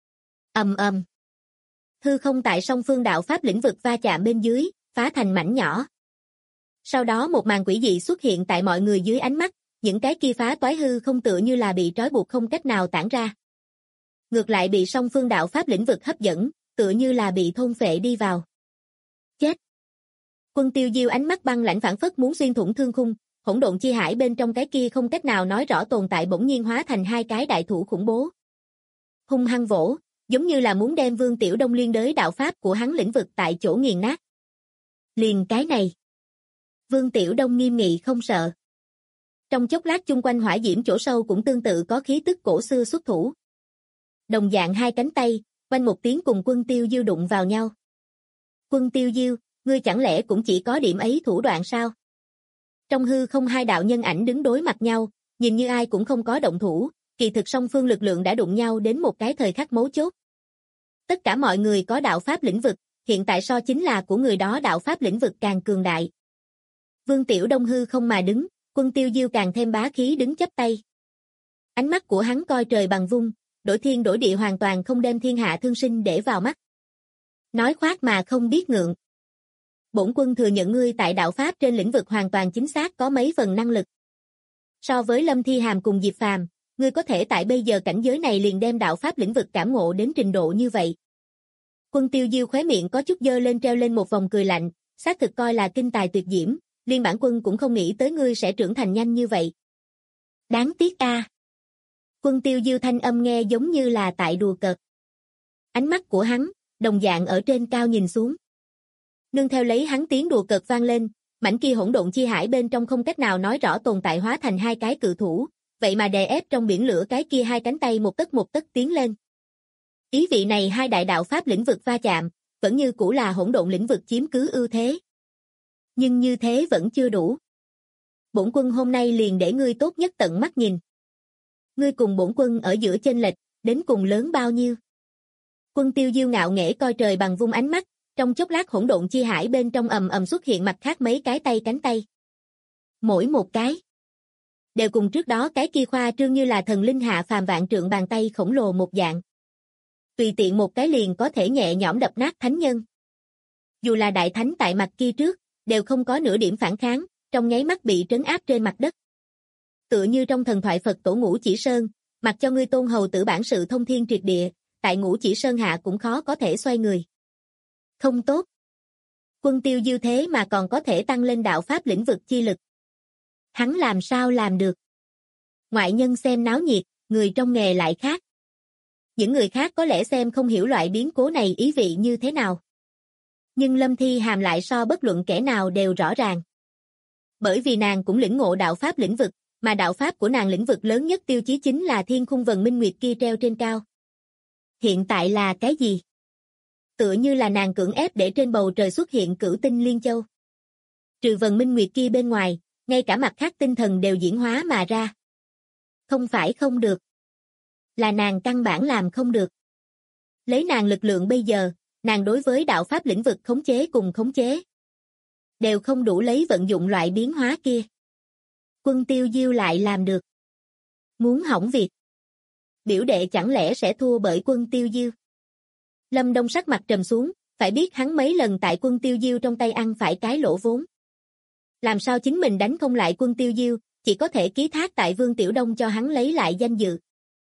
Ầm ầm. Hư không tại song phương đạo pháp lĩnh vực va chạm bên dưới, phá thành mảnh nhỏ. Sau đó một màn quỷ dị xuất hiện tại mọi người dưới ánh mắt, những cái kia phá toái hư không tựa như là bị trói buộc không cách nào tản ra. Ngược lại bị song phương đạo pháp lĩnh vực hấp dẫn, tựa như là bị thôn phệ đi vào. Chết! Quân Tiêu Diêu ánh mắt băng lãnh phảng phất muốn xuyên thủng thương khung, hỗn độn chi hải bên trong cái kia không cách nào nói rõ tồn tại bỗng nhiên hóa thành hai cái đại thủ khủng bố. Hung hăng vỗ, giống như là muốn đem Vương Tiểu Đông liên đới đạo pháp của hắn lĩnh vực tại chỗ nghiền nát. Liền cái này. Vương Tiểu Đông nghiêm nghị không sợ. Trong chốc lát chung quanh hỏa diễm chỗ sâu cũng tương tự có khí tức cổ xưa xuất thủ. Đồng dạng hai cánh tay, quanh một tiếng cùng Quân Tiêu Diêu đụng vào nhau. Quân Tiêu Diêu, ngươi chẳng lẽ cũng chỉ có điểm ấy thủ đoạn sao? Trong hư không hai đạo nhân ảnh đứng đối mặt nhau, nhìn như ai cũng không có động thủ, kỳ thực song phương lực lượng đã đụng nhau đến một cái thời khắc mấu chốt. Tất cả mọi người có đạo pháp lĩnh vực, hiện tại so chính là của người đó đạo pháp lĩnh vực càng cường đại. Vương Tiểu Đông hư không mà đứng, Quân Tiêu Diêu càng thêm bá khí đứng chắp tay. Ánh mắt của hắn coi trời bằng vung, đổi thiên đổi địa hoàn toàn không đem thiên hạ thương sinh để vào mắt. Nói khoác mà không biết ngượng. Bổn quân thừa nhận ngươi tại đạo pháp trên lĩnh vực hoàn toàn chính xác có mấy phần năng lực. So với Lâm Thi Hàm cùng Diệp Phàm, ngươi có thể tại bây giờ cảnh giới này liền đem đạo pháp lĩnh vực cảm ngộ đến trình độ như vậy. Quân Tiêu Diêu khóe miệng có chút dơ lên treo lên một vòng cười lạnh, xác thực coi là kinh tài tuyệt diễm, liên bản quân cũng không nghĩ tới ngươi sẽ trưởng thành nhanh như vậy. Đáng tiếc a. Quân Tiêu Diêu thanh âm nghe giống như là tại đùa cợt. Ánh mắt của hắn, đồng dạng ở trên cao nhìn xuống. Nương theo lấy hắn tiếng đùa cợt vang lên, mảnh kia hỗn độn chi hải bên trong không cách nào nói rõ tồn tại hóa thành hai cái cự thủ, vậy mà đè ép trong biển lửa cái kia hai cánh tay một tấc tiến lên. Ý vị này hai đại đạo pháp lĩnh vực va chạm, vẫn như cũ là hỗn độn lĩnh vực chiếm cứ ưu thế. Nhưng như thế vẫn chưa đủ. Bổn quân hôm nay liền để ngươi tốt nhất tận mắt nhìn. Ngươi cùng bổn quân ở giữa chênh lệch, đến cùng lớn bao nhiêu? Quân Tiêu Diêu ngạo nghễ coi trời bằng vung ánh mắt, trong chốc lát hỗn độn chi hải bên trong ầm ầm xuất hiện mặt khác mấy cái tay cánh tay. Mỗi một cái đều cùng trước đó cái kia khoa trương như là thần linh hạ phàm vạn trượng bàn tay khổng lồ một dạng. Tùy tiện một cái liền có thể nhẹ nhõm đập nát thánh nhân. Dù là đại thánh tại mặt kia trước, đều không có nửa điểm phản kháng, trong nháy mắt bị trấn áp trên mặt đất. Tựa như trong thần thoại Phật tổ Ngũ Chỉ Sơn, mặc cho ngươi tôn hầu tử bản sự thông thiên triệt địa, tại Ngũ Chỉ Sơn hạ cũng khó có thể xoay người. Không tốt. Quân Tiêu Diêu thế mà còn có thể tăng lên đạo pháp lĩnh vực chi lực. Hắn làm sao làm được? Ngoại nhân xem náo nhiệt, người trong nghề lại khác. Những người khác có lẽ xem không hiểu loại biến cố này ý vị như thế nào. Nhưng Lâm Thi Hàm lại so bất luận kẻ nào đều rõ ràng. Bởi vì nàng cũng lĩnh ngộ đạo pháp lĩnh vực, mà đạo pháp của nàng lĩnh vực lớn nhất tiêu chí chính là thiên khung vần minh nguyệt kia treo trên cao. Hiện tại là cái gì? Tựa như là nàng cưỡng ép để trên bầu trời xuất hiện cửu tinh liên châu. Trừ vần minh nguyệt kia bên ngoài, ngay cả mặt khác tinh thần đều diễn hóa mà ra. Không phải không được. Là nàng căn bản làm không được. Lấy nàng lực lượng bây giờ, nàng đối với đạo pháp lĩnh vực khống chế cùng khống chế đều không đủ lấy vận dụng loại biến hóa kia. Quân Tiêu Diêu lại làm được. Muốn hỏng việc. Biểu đệ chẳng lẽ sẽ thua bởi Quân Tiêu Diêu? Lâm Đông sắc mặt trầm xuống, phải biết hắn mấy lần tại Quân Tiêu Diêu trong tay ăn phải cái lỗ vốn. Làm sao chính mình đánh không lại Quân Tiêu Diêu, chỉ có thể ký thác tại Vương Tiểu Đông cho hắn lấy lại danh dự.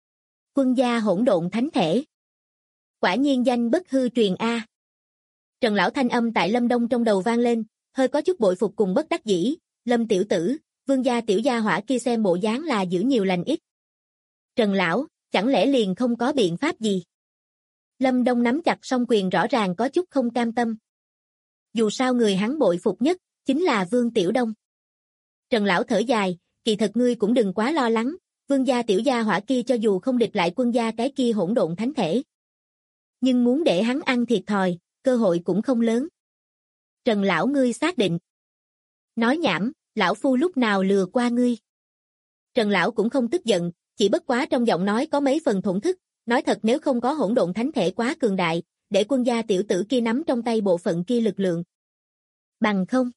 Quân gia hỗn độn thánh thể. Quả nhiên danh bất hư truyền a. Trần lão thanh âm tại Lâm Đông trong đầu vang lên, hơi có chút bội phục cùng bất đắc dĩ, Lâm tiểu tử, Vương gia tiểu gia hỏa kia xem bộ dáng là giữ nhiều lành ít. Trần lão, chẳng lẽ liền không có biện pháp gì? Lâm Đông nắm chặt song quyền rõ ràng có chút không cam tâm. Dù sao người hắn bội phục nhất, chính là Vương Tiểu Đông. Trần lão thở dài, kỳ thật ngươi cũng đừng quá lo lắng, Vương gia tiểu gia hỏa kia cho dù không địch lại quân gia cái kia hỗn độn thánh thể. Nhưng muốn để hắn ăn thiệt thòi, cơ hội cũng không lớn. Trần lão ngươi xác định. Nói nhảm, lão phu lúc nào lừa qua ngươi. Trần lão cũng không tức giận, chỉ bất quá trong giọng nói có mấy phần thổn thức, nói thật nếu không có hỗn độn thánh thể quá cường đại, để quân gia tiểu tử kia nắm trong tay bộ phận kia lực lượng. Bằng không.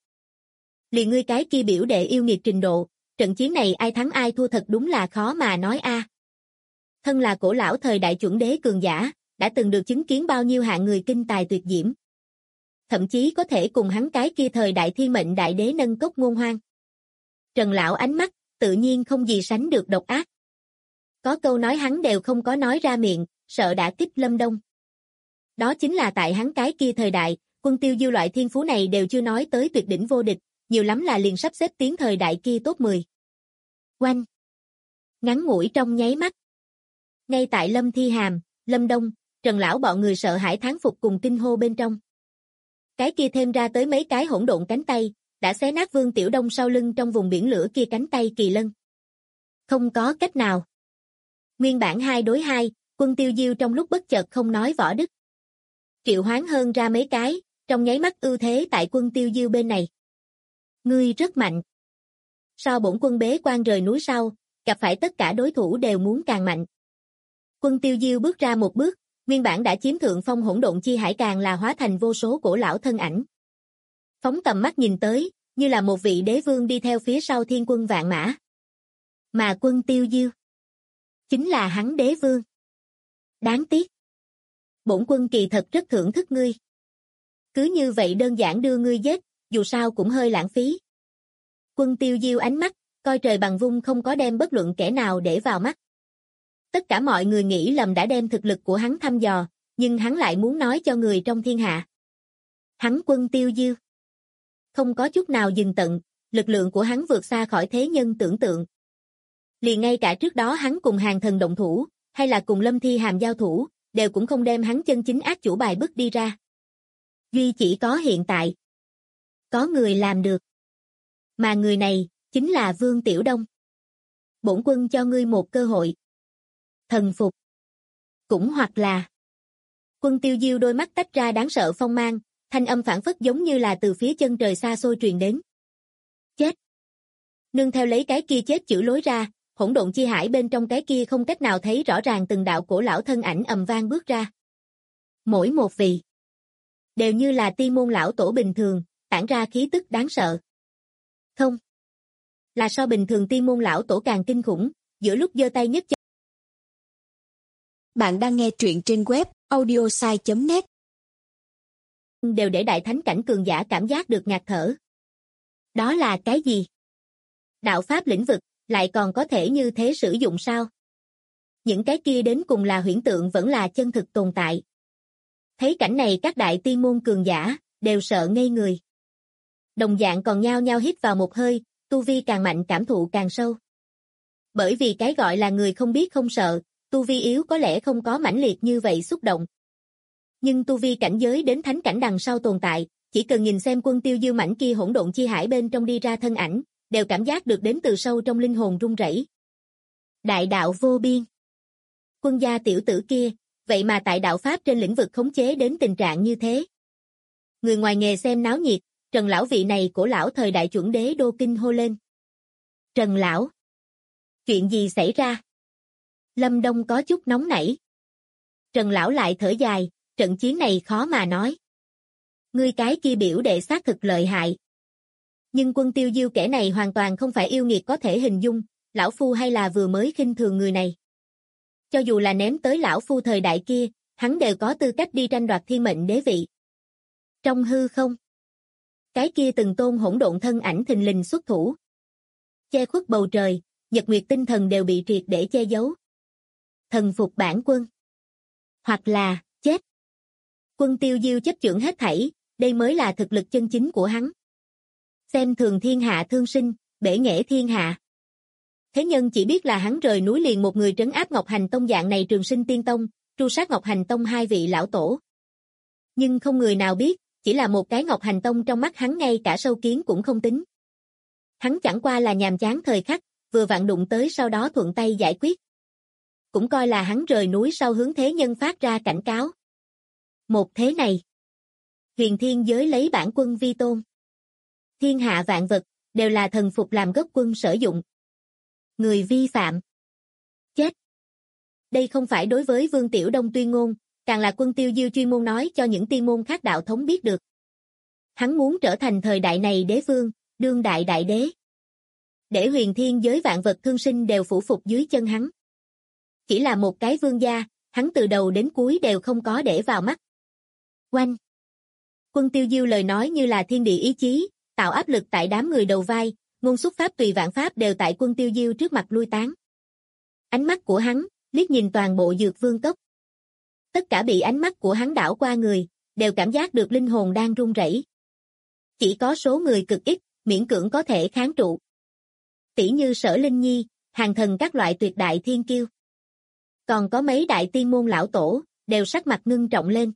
Liền ngươi cái kia biểu đệ yêu nghiệt trình độ, trận chiến này ai thắng ai thua thật đúng là khó mà nói a. Thân là cổ lão thời đại chuẩn đế cường giả, đã từng được chứng kiến bao nhiêu hạng người kinh tài tuyệt diễm. Thậm chí có thể cùng hắn cái kia thời đại thiên mệnh đại đế nâng cốc ngôn hoang. Trần lão ánh mắt, tự nhiên không gì sánh được độc ác. Có câu nói hắn đều không có nói ra miệng, sợ đã kích Lâm Đông. Đó chính là tại hắn cái kia thời đại, Quân Tiêu Diêu loại thiên phú này đều chưa nói tới tuyệt đỉnh vô địch, nhiều lắm là liền sắp xếp tiến thời đại kia top 10. Oanh! Ngắn ngủi trong nháy mắt. Ngay tại Lâm Thi Hàm, Lâm Đông, Trần lão bọn người sợ hãi thán phục cùng kinh hô bên trong. Cái kia thêm ra tới mấy cái hỗn độn cánh tay, đã xé nát Vương Tiểu Đông sau lưng trong vùng biển lửa kia cánh tay kỳ lân. Không có cách nào. Nguyên bản 2 đối 2, Quân Tiêu Diêu trong lúc bất chợt không nói võ đức. Triệu Hoán hơn ra mấy cái, trong nháy mắt ưu thế tại Quân Tiêu Diêu bên này. Ngươi rất mạnh. So bổn quân bế quan rời núi sau, gặp phải tất cả đối thủ đều muốn càng mạnh. Quân Tiêu Diêu bước ra một bước, nguyên bản đã chiếm thượng phong hỗn độn chi hải càng là hóa thành vô số cổ lão thân ảnh. Phóng tầm mắt nhìn tới, như là một vị đế vương đi theo phía sau thiên quân vạn mã. Mà Quân Tiêu Diêu chính là hắn đế vương. Đáng tiếc. Bổn quân kỳ thật rất thưởng thức ngươi. Cứ như vậy đơn giản đưa ngươi giết, dù sao cũng hơi lãng phí. Quân Tiêu Diêu ánh mắt, coi trời bằng vung không có đem bất luận kẻ nào để vào mắt. Tất cả mọi người nghĩ lầm đã đem thực lực của hắn thăm dò, nhưng hắn lại muốn nói cho người trong thiên hạ. Hắn Quân Tiêu Diêu không có chút nào dừng tận, lực lượng của hắn vượt xa khỏi thế nhân tưởng tượng. Liền ngay cả trước đó hắn cùng Hàng Thần động thủ, hay là cùng Lâm Thi Hàm giao thủ, đều cũng không đem hắn chân chính ác chủ bài bức đi ra. Duy chỉ có hiện tại. Có người làm được. Mà người này, chính là Vương Tiểu Đông. Bổn quân cho ngươi một cơ hội. Thần phục. Cũng hoặc là. Quân Tiêu Diêu đôi mắt tách ra đáng sợ phong mang, thanh âm phảng phất giống như là từ phía chân trời xa xôi truyền đến. Chết. Nương theo lấy cái kia chết chữ lối ra, hỗn độn chi hải bên trong cái kia không cách nào thấy rõ ràng từng đạo cổ lão thân ảnh ầm vang bước ra. Mỗi một vị đều như là tiên môn lão tổ bình thường, tản ra khí tức đáng sợ. Không, là so bình thường tiên môn lão tổ càng kinh khủng, giữa lúc giơ tay nhấc chân. Bạn đang nghe truyện trên web audiosai.net. Đều để đại thánh cảnh cường giả cảm giác được ngạt thở. Đó là cái gì? Đạo pháp lĩnh vực, lại còn có thể như thế sử dụng sao? Những cái kia đến cùng là huyễn tượng vẫn là chân thực tồn tại. Thấy cảnh này các đại tiên môn cường giả, đều sợ ngây người. Đồng dạng còn nhao nhao hít vào một hơi, tu vi càng mạnh cảm thụ càng sâu. Bởi vì cái gọi là người không biết không sợ, tu vi yếu có lẽ không có mãnh liệt như vậy xúc động. Nhưng tu vi cảnh giới đến thánh cảnh đằng sau tồn tại, chỉ cần nhìn xem Quân Tiêu Diêu mảnh kia hỗn độn chi hải bên trong đi ra thân ảnh, đều cảm giác được đến từ sâu trong linh hồn rung rẩy. Đại đạo vô biên. Quân gia tiểu tử kia, vậy mà tại đạo pháp trên lĩnh vực khống chế đến tình trạng như thế. Người ngoài nghề xem náo nhiệt, Trần lão vị này cổ lão thời đại chuẩn đế đô kinh hô lên. Trần lão, chuyện gì xảy ra? Lâm Đông có chút nóng nảy. Trần lão lại thở dài, trận chiến này khó mà nói. Ngươi cái kia biểu đệ xác thực lợi hại. Nhưng Quân Tiêu Diêu kẻ này hoàn toàn không phải yêu nghiệt có thể hình dung, lão phu hay là vừa mới khinh thường người này. Cho dù là ném tới lão phu thời đại kia, hắn đều có tư cách đi tranh đoạt thiên mệnh đế vị. Trong hư không, cái kia từng tôn hỗn độn thân ảnh thình lình xuất thủ. Che khuất bầu trời, nhật nguyệt tinh thần đều bị triệt để che giấu. Thần phục bản quân. Hoặc là, chết. Quân Tiêu Diêu chấp chưởng hết thảy, đây mới là thực lực chân chính của hắn. Xem thường thiên hạ thương sinh, bể nghệ thiên hạ. Thế nhân chỉ biết là hắn rời núi liền một người trấn áp Ngọc Hành Tông dạng này Trường Sinh Tiên Tông, tru sát Ngọc Hành Tông 2 vị lão tổ. Nhưng không người nào biết, chỉ là một cái Ngọc Hành Tông trong mắt hắn ngay cả sâu kiến cũng không tính. Hắn chẳng qua là nhàm chán thời khắc, vừa vặn đụng tới sau đó thuận tay giải quyết. Cũng coi là hắn rời núi sau hướng thế nhân phát ra cảnh cáo. Một thế này, huyền thiên giới lấy bản quân vi tôn. Thiên hạ vạn vật, đều là thần phục làm gốc quân sử dụng. Người vi phạm. Chết. Đây không phải đối với Vương Tiểu Đông tuyên ngôn, càng là Quân Tiêu Diêu chuyên môn nói cho những tiên môn khác đạo thống biết được. Hắn muốn trở thành thời đại này đế vương, đương đại đại đế. Để huyền thiên giới vạn vật thương sinh đều phủ phục dưới chân hắn. Chỉ là một cái vương gia, hắn từ đầu đến cuối đều không có để vào mắt. Oanh! Quân Tiêu Diêu lời nói như là thiên địa ý chí, tạo áp lực tại đám người đầu vai, ngôn xuất pháp tùy vạn pháp đều tại Quân Tiêu Diêu trước mặt lui tán. Ánh mắt của hắn, liếc nhìn toàn bộ Dược Vương cốc. Tất cả bị ánh mắt của hắn đảo qua người, đều cảm giác được linh hồn đang run rẩy. Chỉ có số người cực ít, miễn cưỡng có thể kháng trụ. Tỷ như Sở Linh Nhi, hàng thần các loại tuyệt đại thiên kiêu. Còn có mấy đại tiên môn lão tổ, đều sắc mặt ngưng trọng lên.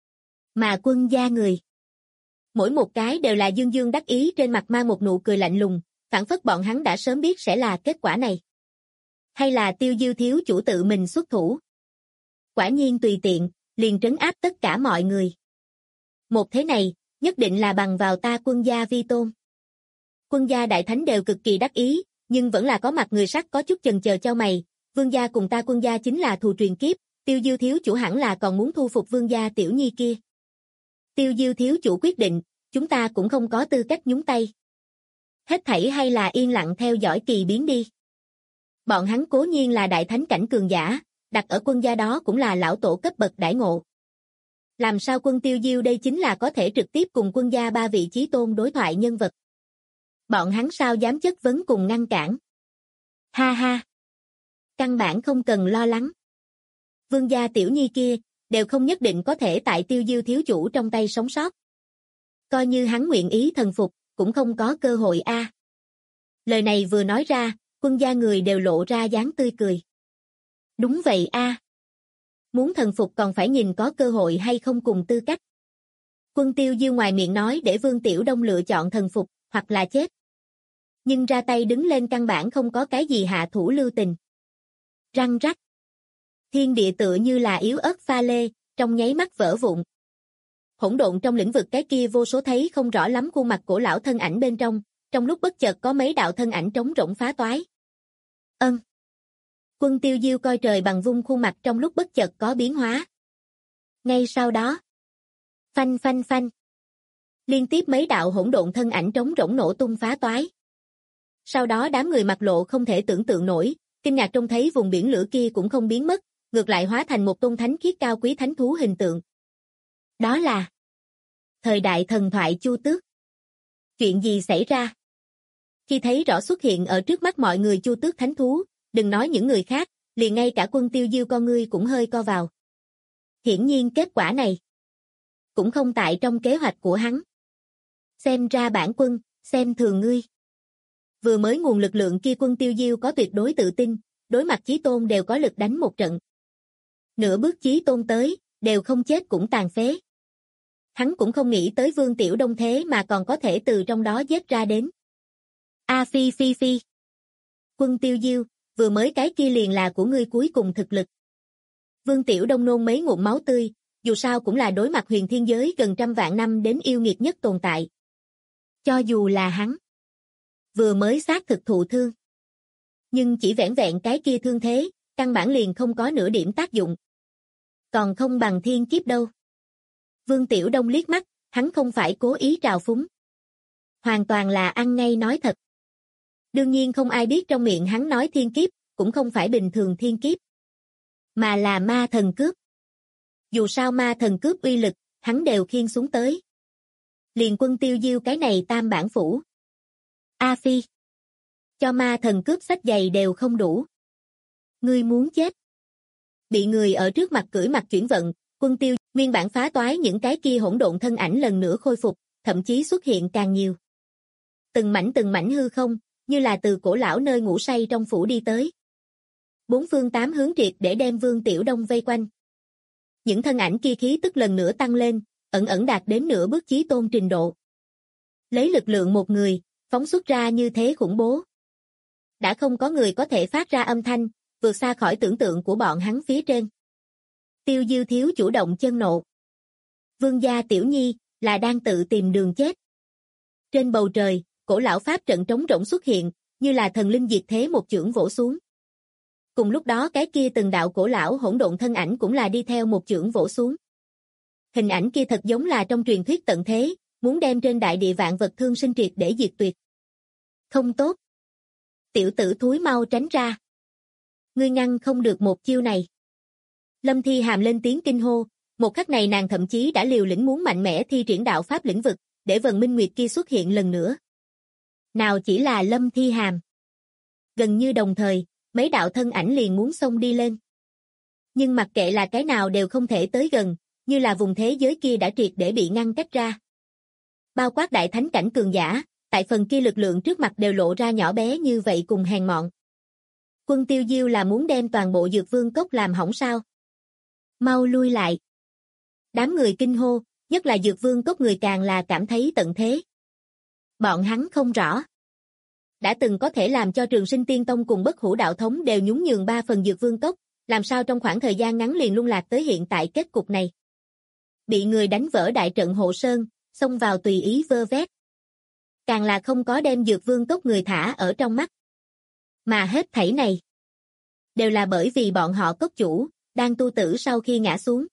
Mà Quân gia người, mỗi một cái đều là dương dương đắc ý, trên mặt mang một nụ cười lạnh lùng, phảng phất bọn hắn đã sớm biết sẽ là kết quả này. Hay là Tiêu Diêu thiếu chủ tự mình xuất thủ? Quả nhiên tùy tiện, liền trấn áp tất cả mọi người. Một thế này, nhất định là bằng vào ta Quân gia vi tôn. Quân gia đại thánh đều cực kỳ đắc ý, nhưng vẫn là có mặt người sắc có chút chần chờ chau mày. Vương gia cùng ta Quân gia chính là thù truyền kiếp, Tiêu Diêu thiếu chủ hẳn là còn muốn thu phục Vương gia tiểu nhi kia. Tiêu Diêu thiếu chủ quyết định, chúng ta cũng không có tư cách nhúng tay. Hết thảy hay là yên lặng theo dõi kỳ biến đi. Bọn hắn cố nhiên là đại thánh cảnh cường giả, đặt ở Quân gia đó cũng là lão tổ cấp bậc đãi ngộ. Làm sao Quân Tiêu Diêu đây chính là có thể trực tiếp cùng Quân gia ba vị chí tôn đối thoại nhân vật. Bọn hắn sao dám chất vấn cùng ngăn cản. Ha ha. Căn bản không cần lo lắng. Vương gia tiểu nhi kia, đều không nhất định có thể tại Tiêu Diêu thiếu chủ trong tay sống sót. Coi như hắn nguyện ý thần phục, cũng không có cơ hội a. Lời này vừa nói ra, Quân gia người đều lộ ra dáng tươi cười. Đúng vậy a. Muốn thần phục còn phải nhìn có cơ hội hay không cùng tư cách. Quân Tiêu Diêu ngoài miệng nói để Vương Tiểu Đông lựa chọn thần phục, hoặc là chết. Nhưng ra tay đứng lên căn bản không có cái gì hạ thủ lưu tình. Răng rắc. Thiên địa tựa như là yếu ớt pha lê, trong nháy mắt vỡ vụn. Hỗn độn trong lĩnh vực cái kia vô số thấy không rõ lắm khuôn mặt cổ lão thân ảnh bên trong lúc bất chợt có mấy đạo thân ảnh trống rỗng phá toái. Quân Tiêu Diêu coi trời bằng vung khuôn mặt trong lúc bất chợt có biến hóa. Ngay sau đó, phanh phanh phanh. Liên tiếp mấy đạo hỗn độn thân ảnh trống rỗng nổ tung phá toái. Sau đó đám người mặt lộ không thể tưởng tượng nổi, kinh ngạc trông thấy vùng biển lửa kia cũng không biến mất, ngược lại hóa thành một tôn thánh khiết cao quý thánh thú hình tượng. Đó là thời đại thần thoại Chu Tước. Chuyện gì xảy ra? Khi thấy rõ xuất hiện ở trước mắt mọi người Chu Tước thánh thú, đừng nói những người khác, liền ngay cả Quân Tiêu Diêu con ngươi cũng hơi co vào. Hiển nhiên kết quả này cũng không tại trong kế hoạch của hắn. Xem ra bản quân, xem thường ngươi. Vừa mới nguồn lực lượng kia Quân Tiêu Diêu có tuyệt đối tự tin, đối mặt chí tôn đều có lực đánh một trận. Nửa bước chí tôn tới, đều không chết cũng tàn phế. Hắn cũng không nghĩ tới Vương Tiểu Đông thế mà còn có thể từ trong đó giết ra đến. A phi phi phi. Quân Tiêu Diêu, vừa mới cái kia liền là của ngươi cuối cùng thực lực. Vương Tiểu Đông nôn mấy ngụm máu tươi, dù sao cũng là đối mặt huyền thiên giới gần trăm vạn năm đến yêu nghiệt nhất tồn tại. Cho dù là hắn vừa mới xác thực thụ thương, nhưng chỉ vẻn vẹn cái kia thương thế, căn bản liền không có nửa điểm tác dụng. Còn không bằng thiên kiếp đâu. Vương Tiểu Đông liếc mắt, hắn không phải cố ý trào phúng. Hoàn toàn là ăn ngay nói thật. Đương nhiên không ai biết trong miệng hắn nói thiên kiếp, cũng không phải bình thường thiên kiếp, mà là ma thần cướp. Dù sao ma thần cướp uy lực, hắn đều khiêng xuống tới. Liền Quân Tiêu Diêu cái này tam bản phủ. A phi. Cho ma thần cướp sách giày đều không đủ. Ngươi muốn chết. Bị người ở trước mặt cưỡi mặt chuyển vận, Quân Tiêu nguyên bản phá toái những cái kia hỗn độn thân ảnh lần nữa khôi phục, thậm chí xuất hiện càng nhiều. Từng mảnh hư không, như là từ cổ lão nơi ngủ say trong phủ đi tới. Bốn phương tám hướng triệt để đem Vương Tiểu Đông vây quanh. Những thân ảnh kia khí tức lần nữa tăng lên, ẩn ẩn đạt đến nửa bước chí tôn trình độ. Lấy lực lượng một người, phóng xuất ra như thế khủng bố. Đã không có người có thể phát ra âm thanh, vượt xa khỏi tưởng tượng của bọn hắn phía trên. Tiêu Diêu thiếu chủ động chân nộ. Vương gia tiểu nhi, là đang tự tìm đường chết. Trên bầu trời, cổ lão pháp trận trống rỗng xuất hiện, như là thần linh diệt thế một chưởng vỗ xuống. Cùng lúc đó cái kia từng đạo cổ lão hỗn độn thân ảnh cũng là đi theo một chưởng vỗ xuống. Hình ảnh kia thật giống là trong truyền thuyết tận thế, muốn đem trên đại địa vạn vật thương sinh triệt để diệt tuyệt. Không tốt. Tiểu tử thúi mau tránh ra. Ngươi ngăn không được một chiêu này. Lâm Thi Hàm lên tiếng kinh hô, một khắc này nàng thậm chí đã liều lĩnh muốn mạnh mẽ thi triển đạo pháp lĩnh vực, để Vân Minh Nguyệt kia xuất hiện lần nữa. Nào chỉ là Lâm Thi Hàm. Gần như đồng thời, mấy đạo thân ảnh liền muốn xông đi lên. Nhưng mặc kệ là cái nào đều không thể tới gần, như là vùng thế giới kia đã triệt để bị ngăn cách ra. Bao quát đại thánh cảnh cường giả, tại phần kia lực lượng trước mặt đều lộ ra nhỏ bé như vậy cùng hèn mọn. Quân Tiêu Diêu là muốn đem toàn bộ Dược Vương Cốc làm hỏng sao? Mau lui lại. Đám người kinh hô, nhất là Dược Vương Cốc người càng là cảm thấy tận thế. Bọn hắn không rõ. Đã từng có thể làm cho Trường Sinh Tiên Tông cùng Bất Hủ Đạo Thống đều nhún nhường 3 phần Dược Vương Cốc, làm sao trong khoảng thời gian ngắn liền lung lạc tới hiện tại kết cục này. Bị người đánh vỡ đại trận hộ sơn, xông vào tùy ý vơ vét. Càng là không có đem Dược Vương Cốc người thả ở trong mắt. Mà hết thảy này đều là bởi vì bọn họ cốc chủ đang tu tử sau khi ngã xuống.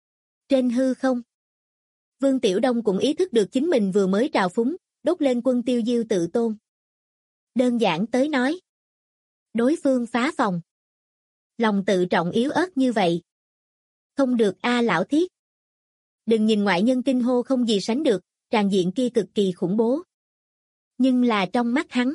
Trên hư không, Vương Tiểu Đông cũng ý thức được chính mình vừa mới trào phúng, đốt lên Quân Tiêu Diêu tự tôn. Đơn giản tới nói, đối phương phá phòng. Lòng tự trọng yếu ớt như vậy. Không được a lão thiết. Đừng nhìn ngoại nhân kinh hô không gì sánh được, tràn diện kia cực kỳ khủng bố. Nhưng là trong mắt hắn,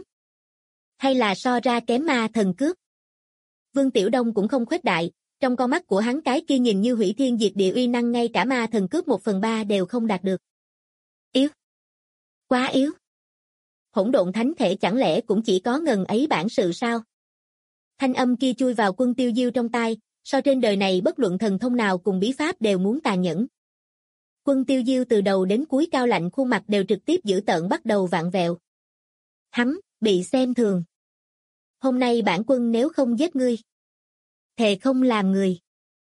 hay là so ra kém ma thần cướp. Vương Tiểu Đông cũng không khuếch đại, trong con mắt của hắn cái kia nhìn như hủy thiên diệt địa uy năng ngay cả ma thần cướp 1/3 đều không đạt được. Yếu. Quá yếu. Hỗn độn thánh thể chẳng lẽ cũng chỉ có ngần ấy bản sự sao? Thanh âm kia chui vào Quân Tiêu Diêu trong tai, so trên đời này bất luận thần thông nào cùng bí pháp đều muốn tàn nhẫn. Quân Tiêu Diêu từ đầu đến cuối cao lạnh khuôn mặt đều trực tiếp dữ tợn bắt đầu vặn vẹo. Hắn, bị xem thường. Hôm nay bản quân nếu không giết ngươi, thề không làm người.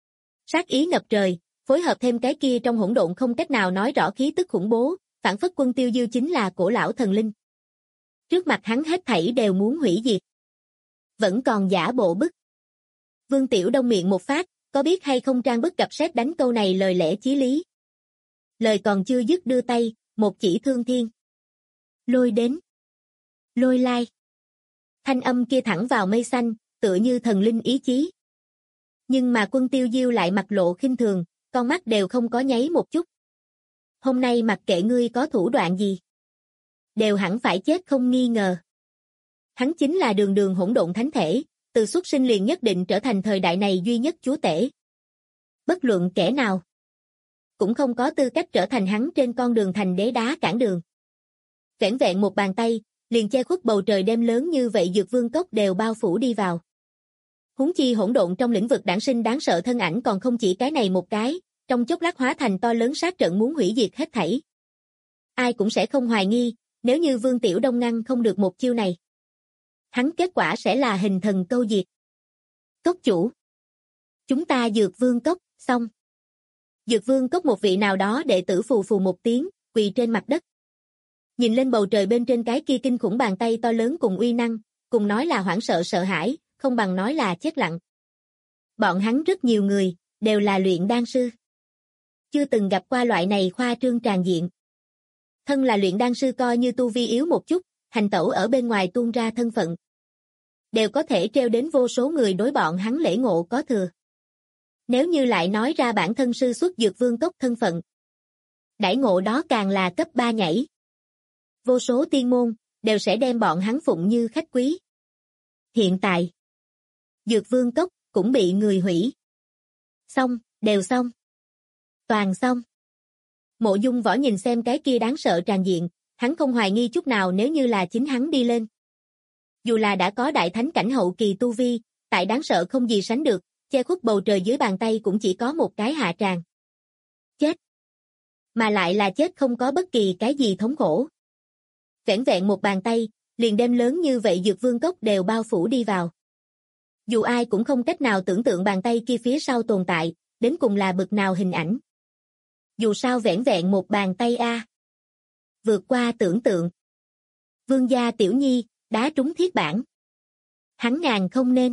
Sát ý ngập trời, phối hợp thêm cái kia trong hỗn độn không cách nào nói rõ khí tức khủng bố, phản phất Quân Tiêu Diêu chính là cổ lão thần linh. Trước mặt hắn hết thảy đều muốn hủy diệt. Vẫn còn giả bộ bức. Vương Tiểu Đông miệng một phát, có biết hay không trang bức gặp sét đánh câu này lời lẽ chí lý. Lời còn chưa dứt đưa tay, một chỉ thương thiên. Lôi đến. Lôi lai. Thanh âm kia thẳng vào mây xanh, tựa như thần linh ý chí. Nhưng mà Quân Tiêu Diêu lại mặt lộ khinh thường, con mắt đều không có nháy một chút. Hôm nay mặc kệ ngươi có thủ đoạn gì, đều hẳn phải chết không nghi ngờ. Hắn chính là đường đường hỗn độn thánh thể, từ xuất sinh liền nhất định trở thành thời đại này duy nhất chúa tể. Bất luận kẻ nào, cũng không có tư cách trở thành hắn trên con đường thành đế đá cản đường. Vẻn vẹn một bàn tay, liền che khuất bầu trời đêm lớn như vậy Dược Vương Cốc đều bao phủ đi vào. Huống chi hỗn độn trong lĩnh vực đản sinh đáng sợ thân ảnh còn không chỉ cái này một cái, trong chốc lát hóa thành to lớn sát trận muốn hủy diệt hết thảy. Ai cũng sẽ không hoài nghi, nếu như Vương Tiểu Đông ngăn không được một chiêu này, hắn kết quả sẽ là hình thần câu diệt. Cốc chủ, chúng ta Dược Vương Cốc, xong. Dược Vương Cốc một vị nào đó đệ tử phù phù một tiếng, quỳ trên mặt đất. Nhìn lên bầu trời bên trên cái kia kinh khủng bàn tay to lớn cùng uy năng, cùng nói là hoảng sợ sợ hãi, không bằng nói là chết lặng. Bọn hắn rất nhiều người, đều là luyện đan sư. Chưa từng gặp qua loại này khoa trương tràn diện. Thân là luyện đan sư coi như tu vi yếu một chút, hành tẩu ở bên ngoài tuôn ra thân phận. Đều có thể treo đến vô số người đối bọn hắn lễ ngộ có thừa. Nếu như lại nói ra bản thân sư xuất Dược Vương Cốc thân phận, đãi ngộ đó càng là cấp 3 nhảy. Vô số tiên môn, đều sẽ đem bọn hắn phụng như khách quý. Hiện tại, Dược Vương Cốc cũng bị người hủy. Xong, đều xong. Toàn xong. Mộ Dung Võ nhìn xem cái kia đáng sợ tràn diện, hắn không hoài nghi chút nào nếu như là chính hắn đi lên. Dù là đã có đại thánh cảnh hậu kỳ tu vi, tại đáng sợ không gì sánh được, che khuất bầu trời dưới bàn tay cũng chỉ có một cái hạ tràng. Chết. Mà lại là chết không có bất kỳ cái gì thống khổ. Vẻn vẹn một bàn tay, liền đem lớn như vậy Dược Vương Cốc đều bao phủ đi vào. Dù ai cũng không cách nào tưởng tượng bàn tay kia phía sau tồn tại, đến cùng là bực nào hình ảnh. Dù sao vẻn vẹn một bàn tay a, vượt qua tưởng tượng. Vương gia tiểu nhi, đá trúng thiết bản. Hắn ngàn không nên.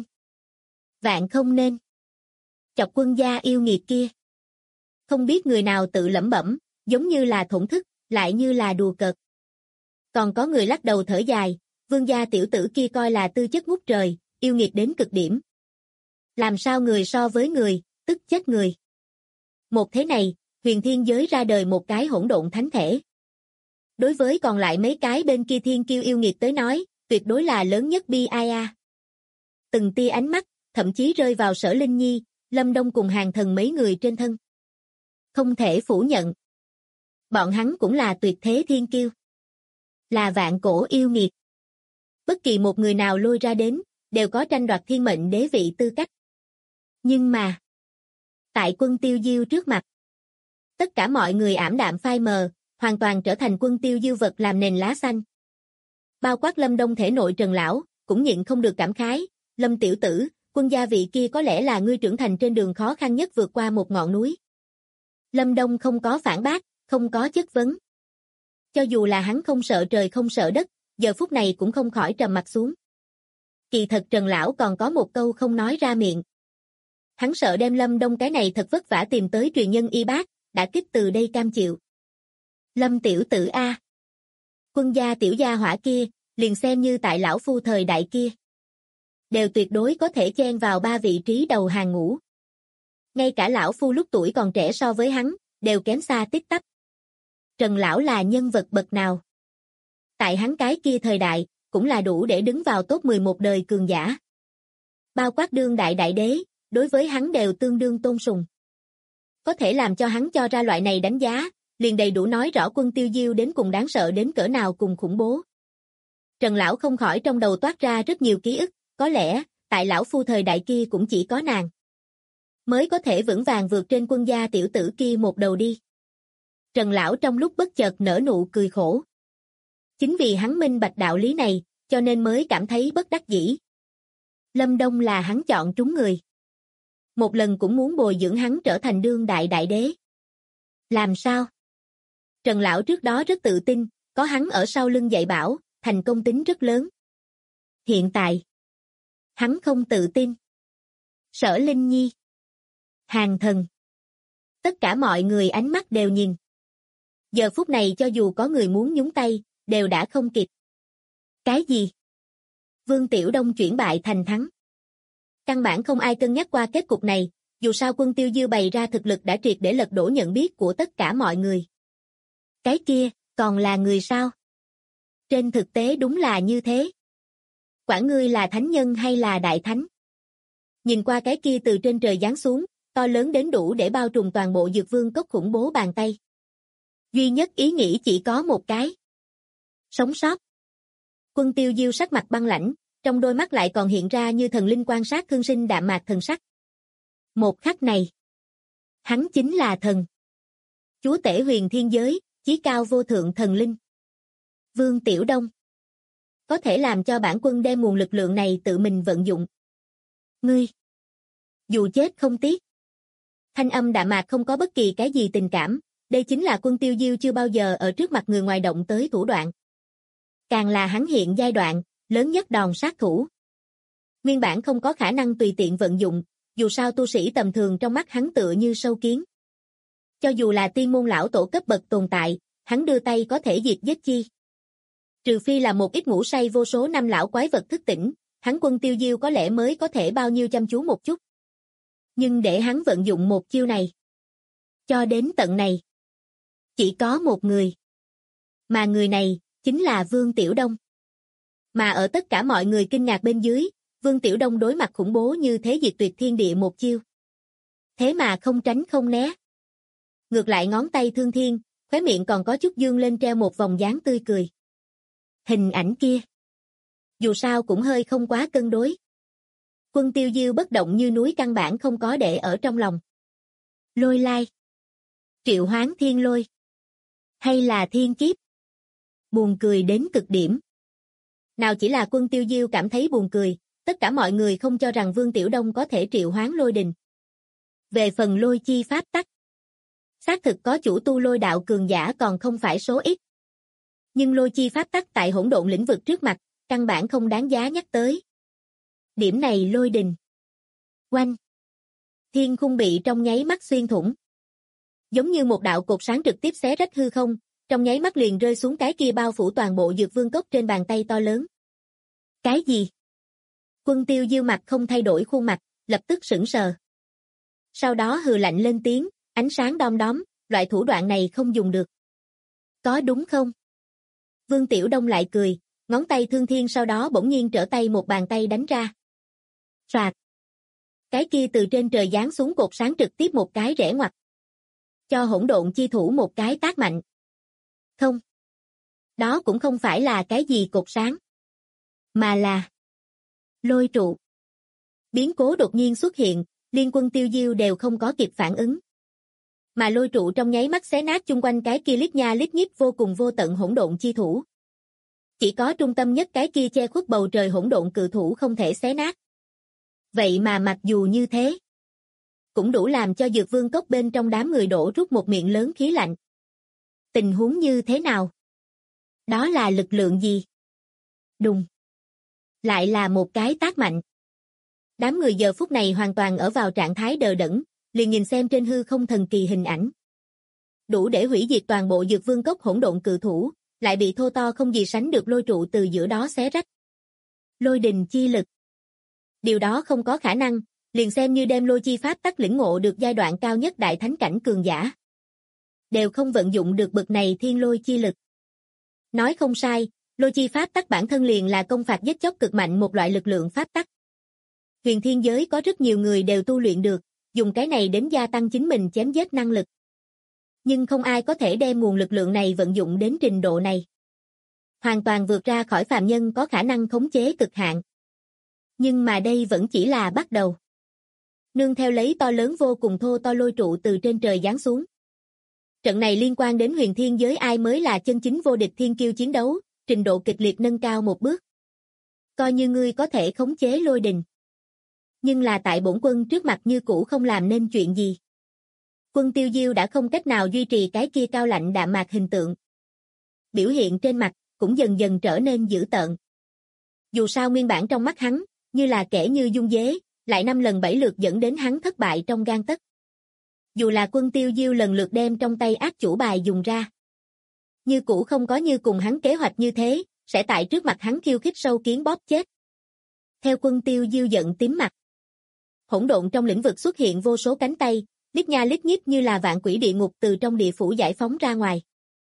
Vạn không nên. Chọc quân gia yêu nghiệt kia. Không biết người nào tự lẩm bẩm, giống như là thổn thức, lại như là đùa cợt. Còn có người lắc đầu thở dài, vương gia tiểu tử kia coi là tư chất ngút trời, yêu nghiệt đến cực điểm. Làm sao người so với người, tức chết người. Một thế này, huyền thiên giới ra đời một cái hỗn độn thánh thể. Đối với còn lại mấy cái bên kia thiên kiêu yêu nghiệt tới nói, tuyệt đối là lớn nhất bi ai a. Từng tia ánh mắt, thậm chí rơi vào Sở Linh Nhi, Lâm Đông cùng hàng thần mấy người trên thân. Không thể phủ nhận. Bọn hắn cũng là tuyệt thế thiên kiêu. Là vạn cổ yêu nghiệt. Bất kỳ một người nào lôi ra đến, đều có tranh đoạt thiên mệnh đế vị tư cách. Nhưng mà, tại Quân Tiêu Diêu trước mặt, tất cả mọi người ảm đạm phai mờ, hoàn toàn trở thành Quân Tiêu Diêu vật làm nền lá xanh. Bao quát Lâm Đông thể nội Trần lão, cũng nhịn không được cảm khái, Lâm tiểu tử, Quân gia vị kia có lẽ là ngươi trưởng thành trên đường khó khăn nhất vượt qua một ngọn núi. Lâm Đông không có phản bác, không có chất vấn. Cho dù là hắn không sợ trời không sợ đất, giờ phút này cũng không khỏi trầm mặt xuống. Kỳ thật Trần lão còn có một câu không nói ra miệng. Hắn sợ đem Lâm Đông cái này thật vất vả tìm tới truyền nhân y bác, đã kích từ đây cam chịu. Lâm tiểu tử a. Quân gia tiểu gia hỏa kia, liền xem như tại lão phu thời đại kia, đều tuyệt đối có thể chen vào 3 vị trí đầu hàng ngũ. Ngay cả lão phu lúc tuổi còn trẻ so với hắn, đều kém xa tít tắp. Trần lão là nhân vật bậc nào? Tại hắn cái kia thời đại, cũng là đủ để đứng vào top 11 đời cường giả. Bao quát đương đại đại đế, đối với hắn đều tương đương tôn sùng. Có thể làm cho hắn cho ra loại này đánh giá, liền đầy đủ nói rõ Quân Tiêu Diêu đến cùng đáng sợ đến cỡ nào cùng khủng bố. Trần lão không khỏi trong đầu toát ra rất nhiều ký ức, có lẽ, tại lão phu thời đại kia cũng chỉ có nàng mới có thể vững vàng vượt trên Quân gia tiểu tử kia một đầu đi. Trần lão trong lúc bất chợt nở nụ cười khổ. Chính vì hắn minh bạch đạo lý này, cho nên mới cảm thấy bất đắc dĩ. Lâm Đông là hắn chọn trúng người. Một lần cũng muốn bồi dưỡng hắn trở thành đương đại đại đế. Làm sao? Trần lão trước đó rất tự tin, có hắn ở sau lưng dạy bảo, thành công tính rất lớn. Hiện tại, hắn không tự tin. Sở Linh Nhi, Hàng Thần, tất cả mọi người ánh mắt đều nhìn. Giờ phút này cho dù có người muốn nhúng tay, đều đã không kịp. Cái gì? Vương Tiểu Đông chuyển bại thành thắng. Căn bản không ai cân nhắc qua kết cục này, dù sao Quân Tiêu Diêu bày ra thực lực đã triệt để lật đổ nhận biết của tất cả mọi người. Cái kia, còn là người sao? Trên thực tế đúng là như thế. Quản ngươi là thánh nhân hay là đại thánh? Nhìn qua cái kia từ trên trời giáng xuống, to lớn đến đủ để bao trùm toàn bộ Dược Vương cốc khủng bố bàn tay. Duy nhất ý nghĩ chỉ có một cái. Sống sót. Quân Tiêu Diêu sắc mặt băng lãnh, trong đôi mắt lại còn hiện ra như thần linh quan sát thương sinh đạm mạc thần sắc. Một khắc này, hắn chính là thần. Chúa tể huyền thiên giới, chí cao vô thượng thần linh. Vương Tiểu Đông. Có thể làm cho bản quân đem nguồn lực lượng này tự mình vận dụng. Ngươi. Dù chết không tiếc. Thanh âm đạm mạc không có bất kỳ cái gì tình cảm, đây chính là Quân Tiêu Diêu chưa bao giờ ở trước mặt người ngoài động tới thủ đoạn. Càng là hắn hiện giai đoạn, lớn nhất đòn sát thủ. Nguyên bản không có khả năng tùy tiện vận dụng, dù sao tu sĩ tầm thường trong mắt hắn tựa như sâu kiến. Cho dù là tiên môn lão tổ cấp bậc tồn tại, hắn đưa tay có thể diệt giết chi. Trừ phi là một ít ngủ say vô số năm lão quái vật thức tỉnh, hắn Quân Tiêu Diêu có lẽ mới có thể bao nhiêu chăm chú một chút. Nhưng để hắn vận dụng một chiêu này, cho đến tận này, chỉ có một người. Mà người này, chính là Vương Tiểu Đông. Mà ở tất cả mọi người kinh ngạc bên dưới, Vương Tiểu Đông đối mặt khủng bố như thế diệt tuyệt thiên địa một chiêu. Thế mà không tránh không né. Ngược lại ngón tay thương thiên, khóe miệng còn có chút dương lên treo một vòng dáng tươi cười. Hình ảnh kia, dù sao cũng hơi không quá cân đối. Quân Tiêu Diêu bất động như núi căn bản không có để ở trong lòng. Lôi lai. Triệu hoán thiên lôi. Hay là thiên kiếp. Buồn cười đến cực điểm. Nào chỉ là Quân Tiêu Diêu cảm thấy buồn cười, tất cả mọi người không cho rằng Vương Tiểu Đông có thể triệu hoán lôi đình. Về phần lôi chi pháp tắc, xác thực có chủ tu lôi đạo cường giả còn không phải số ít. Nhưng lôi chi pháp tắc tại hỗn độn lĩnh vực trước mặt, căn bản không đáng giá nhắc tới. Điểm này lôi đình. Oanh. Thiên khung bị trong nháy mắt xuyên thủng. Giống như một đạo cột sáng trực tiếp xé rách hư không, trong nháy mắt liền rơi xuống cái kia bao phủ toàn bộ Dược Vương cốc trên bàn tay to lớn. Cái gì? Quân Tiêu Diêu mặt không thay đổi khuôn mặt, lập tức sững sờ. Sau đó hừ lạnh lên tiếng, ánh sáng đom đóm, loại thủ đoạn này không dùng được. Có đúng không? Vương Tiểu Đông lại cười, ngón tay thương thiên sau đó bỗng nhiên trở tay một bàn tay đánh ra. Phạt. Cái kia từ trên trời giáng xuống cột sáng trực tiếp một cái rẽ ngoặt. Cho hỗn độn chi thủ một cái tát mạnh. Không. Đó cũng không phải là cái gì cột sáng. Mà là lôi trụ. Biến cố đột nhiên xuất hiện, liên quân Tiêu Diêu đều không có kịp phản ứng. Mà lôi trụ trong nháy mắt xé nát chung quanh cái kia lít nha lít nhít vô cùng vô tận hỗn độn chi thủ. Chỉ có trung tâm nhất cái kia che khuất bầu trời hỗn độn cự thủ không thể xé nát. Vậy mà mặc dù như thế, cũng đủ làm cho Dược Vương cốc bên trong đám người đổ rút một miệng lớn khí lạnh. Tình huống như thế nào? Đó là lực lượng gì? Đùng. Lại là một cái tát mạnh. Đám người giờ phút này hoàn toàn ở vào trạng thái đờ đẫn, liền nhìn xem trên hư không thần kỳ hình ảnh. Đủ để hủy diệt toàn bộ Dược Vương cốc hỗn độn cự thủ, lại bị thô to không gì sánh được lôi trụ từ giữa đó xé rách. Lôi đình chi lực. Điều đó không có khả năng, liền xem như đem lôi chi pháp tắc lĩnh ngộ được giai đoạn cao nhất đại thánh cảnh cường giả. Đều không vận dụng được bực này thiên lôi chi lực. Nói không sai, lôi chi pháp tắc bản thân liền là công phạt giết chóc cực mạnh một loại lực lượng pháp tắc. Huyền thiên giới có rất nhiều người đều tu luyện được, dùng cái này đến gia tăng chính mình chém giết năng lực. Nhưng không ai có thể đem nguồn lực lượng này vận dụng đến trình độ này. Hoàn toàn vượt ra khỏi phàm nhân có khả năng khống chế cực hạn. Nhưng mà đây vẫn chỉ là bắt đầu. Nương theo lấy to lớn vô cùng thô to lôi trụ từ trên trời giáng xuống. Trận này liên quan đến huyền thiên giới ai mới là chân chính vô địch thiên kiêu chiến đấu, trình độ kịch liệt nâng cao một bước. Coi như ngươi có thể khống chế lôi đình. Nhưng là tại bổn quân trước mặt như cũ không làm nên chuyện gì. Quân Tiêu Diêu đã không cách nào duy trì cái kia cao lạnh đạm mạc hình tượng. Biểu hiện trên mặt cũng dần dần trở nên dữ tợn. Dù sao nguyên bản trong mắt hắn, như là kẻ như dung dế, lại 5 lần 7 lượt dẫn đến hắn thất bại trong gang tấc. Dù là Quân Tiêu Diêu lần lượt đem trong tay ác chủ bài dùng ra. Như cũ không có như cùng hắn kế hoạch như thế, sẽ tại trước mặt hắn khiêu khích sâu kiến bóp chết. Theo Quân Tiêu Diêu giận tím mặt. Hỗn độn trong lĩnh vực xuất hiện vô số cánh tay, lít nha lít nhít như là vạn quỷ địa ngục từ trong địa phủ giải phóng ra ngoài.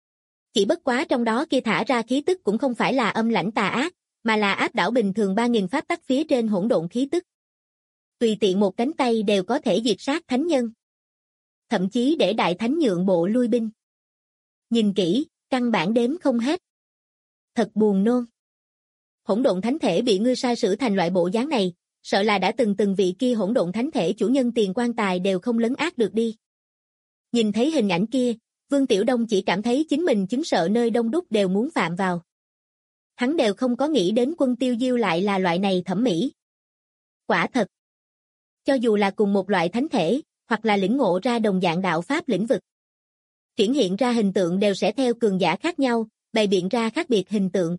Chỉ bất quá trong đó kia thả ra khí tức cũng không phải là âm lãnh tà ác, mà là áp đảo bình thường 3.000 pháp tắc phía trên hỗn độn khí tức. Tùy tiện một cánh tay đều có thể diệt sát thánh nhân. Thậm chí để đại thánh nhượng bộ lui binh. Nhìn kỹ, căn bản đếm không hết. Thật buồn nôn. Hỗn độn thánh thể bị ngươi sai sử thành loại bộ dáng này, sợ là đã từng vị kia hỗn độn thánh thể chủ nhân tiền quan tài đều không lấn át được đi. Nhìn thấy hình ảnh kia, Vương Tiểu Đông chỉ cảm thấy chính mình chứng sợ nơi đông đúc đều muốn phạm vào. Hắn đều không có nghĩ đến Quân Tiêu Diêu lại là loại này thẩm mỹ. Quả thật. Cho dù là cùng một loại thánh thể, hoặc là lĩnh ngộ ra đồng dạng đạo pháp lĩnh vực. Triển hiện ra hình tượng đều sẽ theo cường giả khác nhau, bày biện ra khác biệt hình tượng.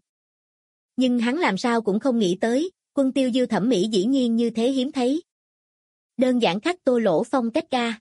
Nhưng hắn làm sao cũng không nghĩ tới, Quân Tiêu Diêu thẩm mỹ dĩ nhiên như thế hiếm thấy. Đơn giản khắc tô lỗ phong cách ca.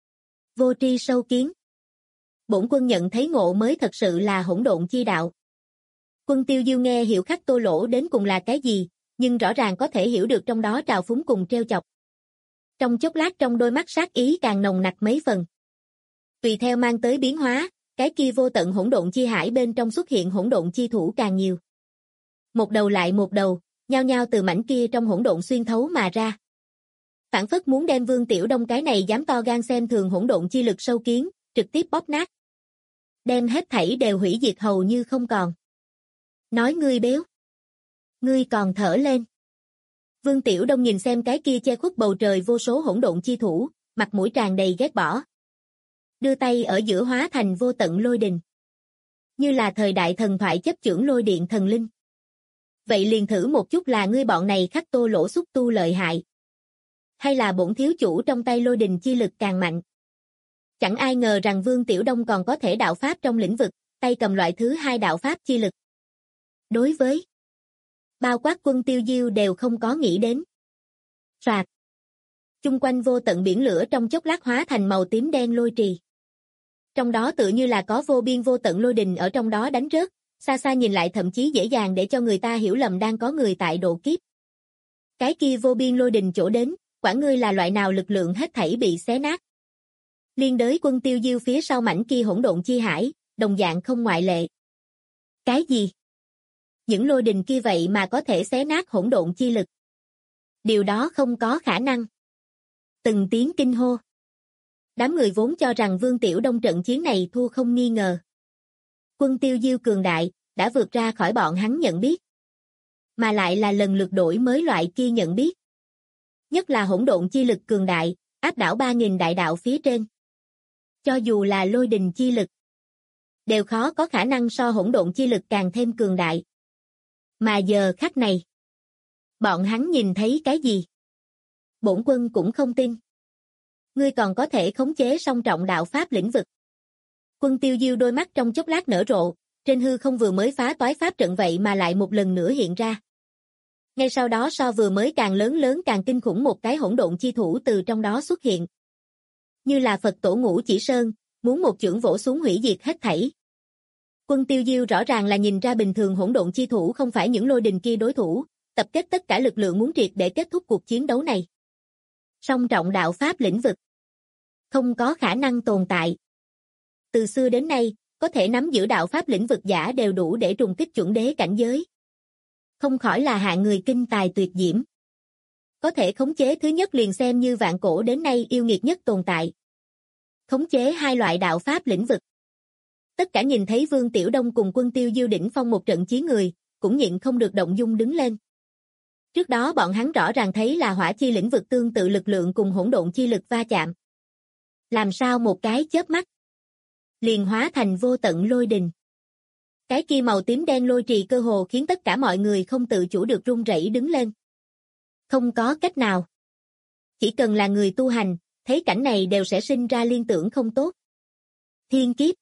Vô tri sâu kiến. Bổn quân nhận thấy ngộ mới thật sự là hỗn độn chi đạo. Quân Tiêu Diêu nghe hiểu khắc tô lỗ đến cùng là cái gì, nhưng rõ ràng có thể hiểu được trong đó trào phúng cùng trêu chọc. Trong chốc lát trong đôi mắt sát ý càng nồng nặc mấy phần. Tùy theo mang tới biến hóa, cái kia vô tận hỗn độn chi hải bên trong xuất hiện hỗn độn chi thủ càng nhiều. Một đầu lại một đầu, nhao nhao từ mảnh kia trong hỗn độn xuyên thấu mà ra. Phản phất muốn đem Vương Tiểu Đông cái này dám to gan xem thường hỗn độn chi lực sâu kiến, trực tiếp bóp nát. Đem hết thảy đều hủy diệt hầu như không còn. Nói ngươi béo. Ngươi còn thở lên. Vương Tiểu Đông nhìn xem cái kia che khuất bầu trời vô số hỗn độn chi thủ, mặt mũi tràn đầy ghét bỏ. Đưa tay ở giữa hóa thành vô tận lôi đình. Như là thời đại thần thoại chấp chưởng lôi điện thần linh. Vậy liền thử một chút là ngươi bọn này khắc tô lỗ xúc tu lợi hại. Hay là bổn thiếu chủ trong tay lôi đình chi lực càng mạnh. Chẳng ai ngờ rằng Vương Tiểu Đông còn có thể đạo pháp trong lĩnh vực, tay cầm loại thứ 2 đạo pháp chi lực. Đối với bao quát Quân Tiêu Diêu đều không có nghĩ đến. Phạt. Chung quanh vô tận biển lửa trong chốc lát hóa thành màu tím đen lôi trì. Trong đó tự như là có vô biên vô tận lôi đình ở trong đó đánh rớt, xa xa nhìn lại thậm chí dễ dàng để cho người ta hiểu lầm đang có người tại độ kiếp. Cái kia vô biên lôi đình chỗ đến, Quản ngươi là loại nào lực lượng hết thảy bị xé nát. Liên đới quân Tiêu Diêu phía sau mảnh kia hỗn độn chi hải, đồng dạng không ngoại lệ. Cái gì? Những lôi đình kia vậy mà có thể xé nát hỗn độn chi lực. Điều đó không có khả năng. Từng tiếng kinh hô. Đám người vốn cho rằng Vương Tiểu Đông trận chiến này thua không nghi ngờ. Quân Tiêu Diêu cường đại, đã vượt ra khỏi bọn hắn nhận biết. Mà lại là lần lượt đổi mới loại kia nhận biết. Nhất là hỗn độn chi lực cường đại, áp đảo 3.000 đại đạo phía trên. Cho dù là lôi đình chi lực, đều khó có khả năng so hỗn độn chi lực càng thêm cường đại. Mà giờ khắc này, bọn hắn nhìn thấy cái gì? Bổn quân cũng không tin. Ngươi còn có thể khống chế song trọng đạo pháp lĩnh vực. Quân Tiêu Diêu đôi mắt trong chốc lát nở rộ, trên hư không vừa mới phá toái pháp trận vậy mà lại một lần nữa hiện ra. Ngay sau đó so vừa mới càng lớn càng kinh khủng một cái hỗn độn chi thủ từ trong đó xuất hiện. Như là Phật tổ Ngũ Chỉ Sơn, muốn một chưởng vỗ xuống hủy diệt hết thảy. Quân Tiêu Diêu rõ ràng là nhìn ra bình thường hỗn độn chi thủ không phải những lôi đình kia đối thủ, tập kết tất cả lực lượng muốn triệt để kết thúc cuộc chiến đấu này. Song trọng đạo pháp lĩnh vực không có khả năng tồn tại. Từ xưa đến nay, có thể nắm giữ đạo pháp lĩnh vực giả đều đủ để trùng kích chuẩn đế cảnh giới. Không khỏi là hạng người kinh tài tuyệt diễm. Có thể khống chế thứ nhất liền xem như vạn cổ đến nay yêu nghiệt nhất tồn tại. Khống chế hai loại đạo pháp lĩnh vực. Tất cả nhìn thấy Vương Tiểu Đông cùng Quân Tiêu Diêu đỉnh phong một trận chiến người, cũng nhịn không được động dung đứng lên. Trước đó bọn hắn rõ ràng thấy là hỏa chi lĩnh vực tương tự lực lượng cùng hỗn độn chi lực va chạm. Làm sao một cái chớp mắt liền hóa thành vô tận lôi đình. Cái kia màu tím đen lôi trì cơ hồ khiến tất cả mọi người không tự chủ được run rẩy đứng lên. Không có cách nào. Chỉ cần là người tu hành, thấy cảnh này đều sẽ sinh ra liên tưởng không tốt. Thiên kiếp.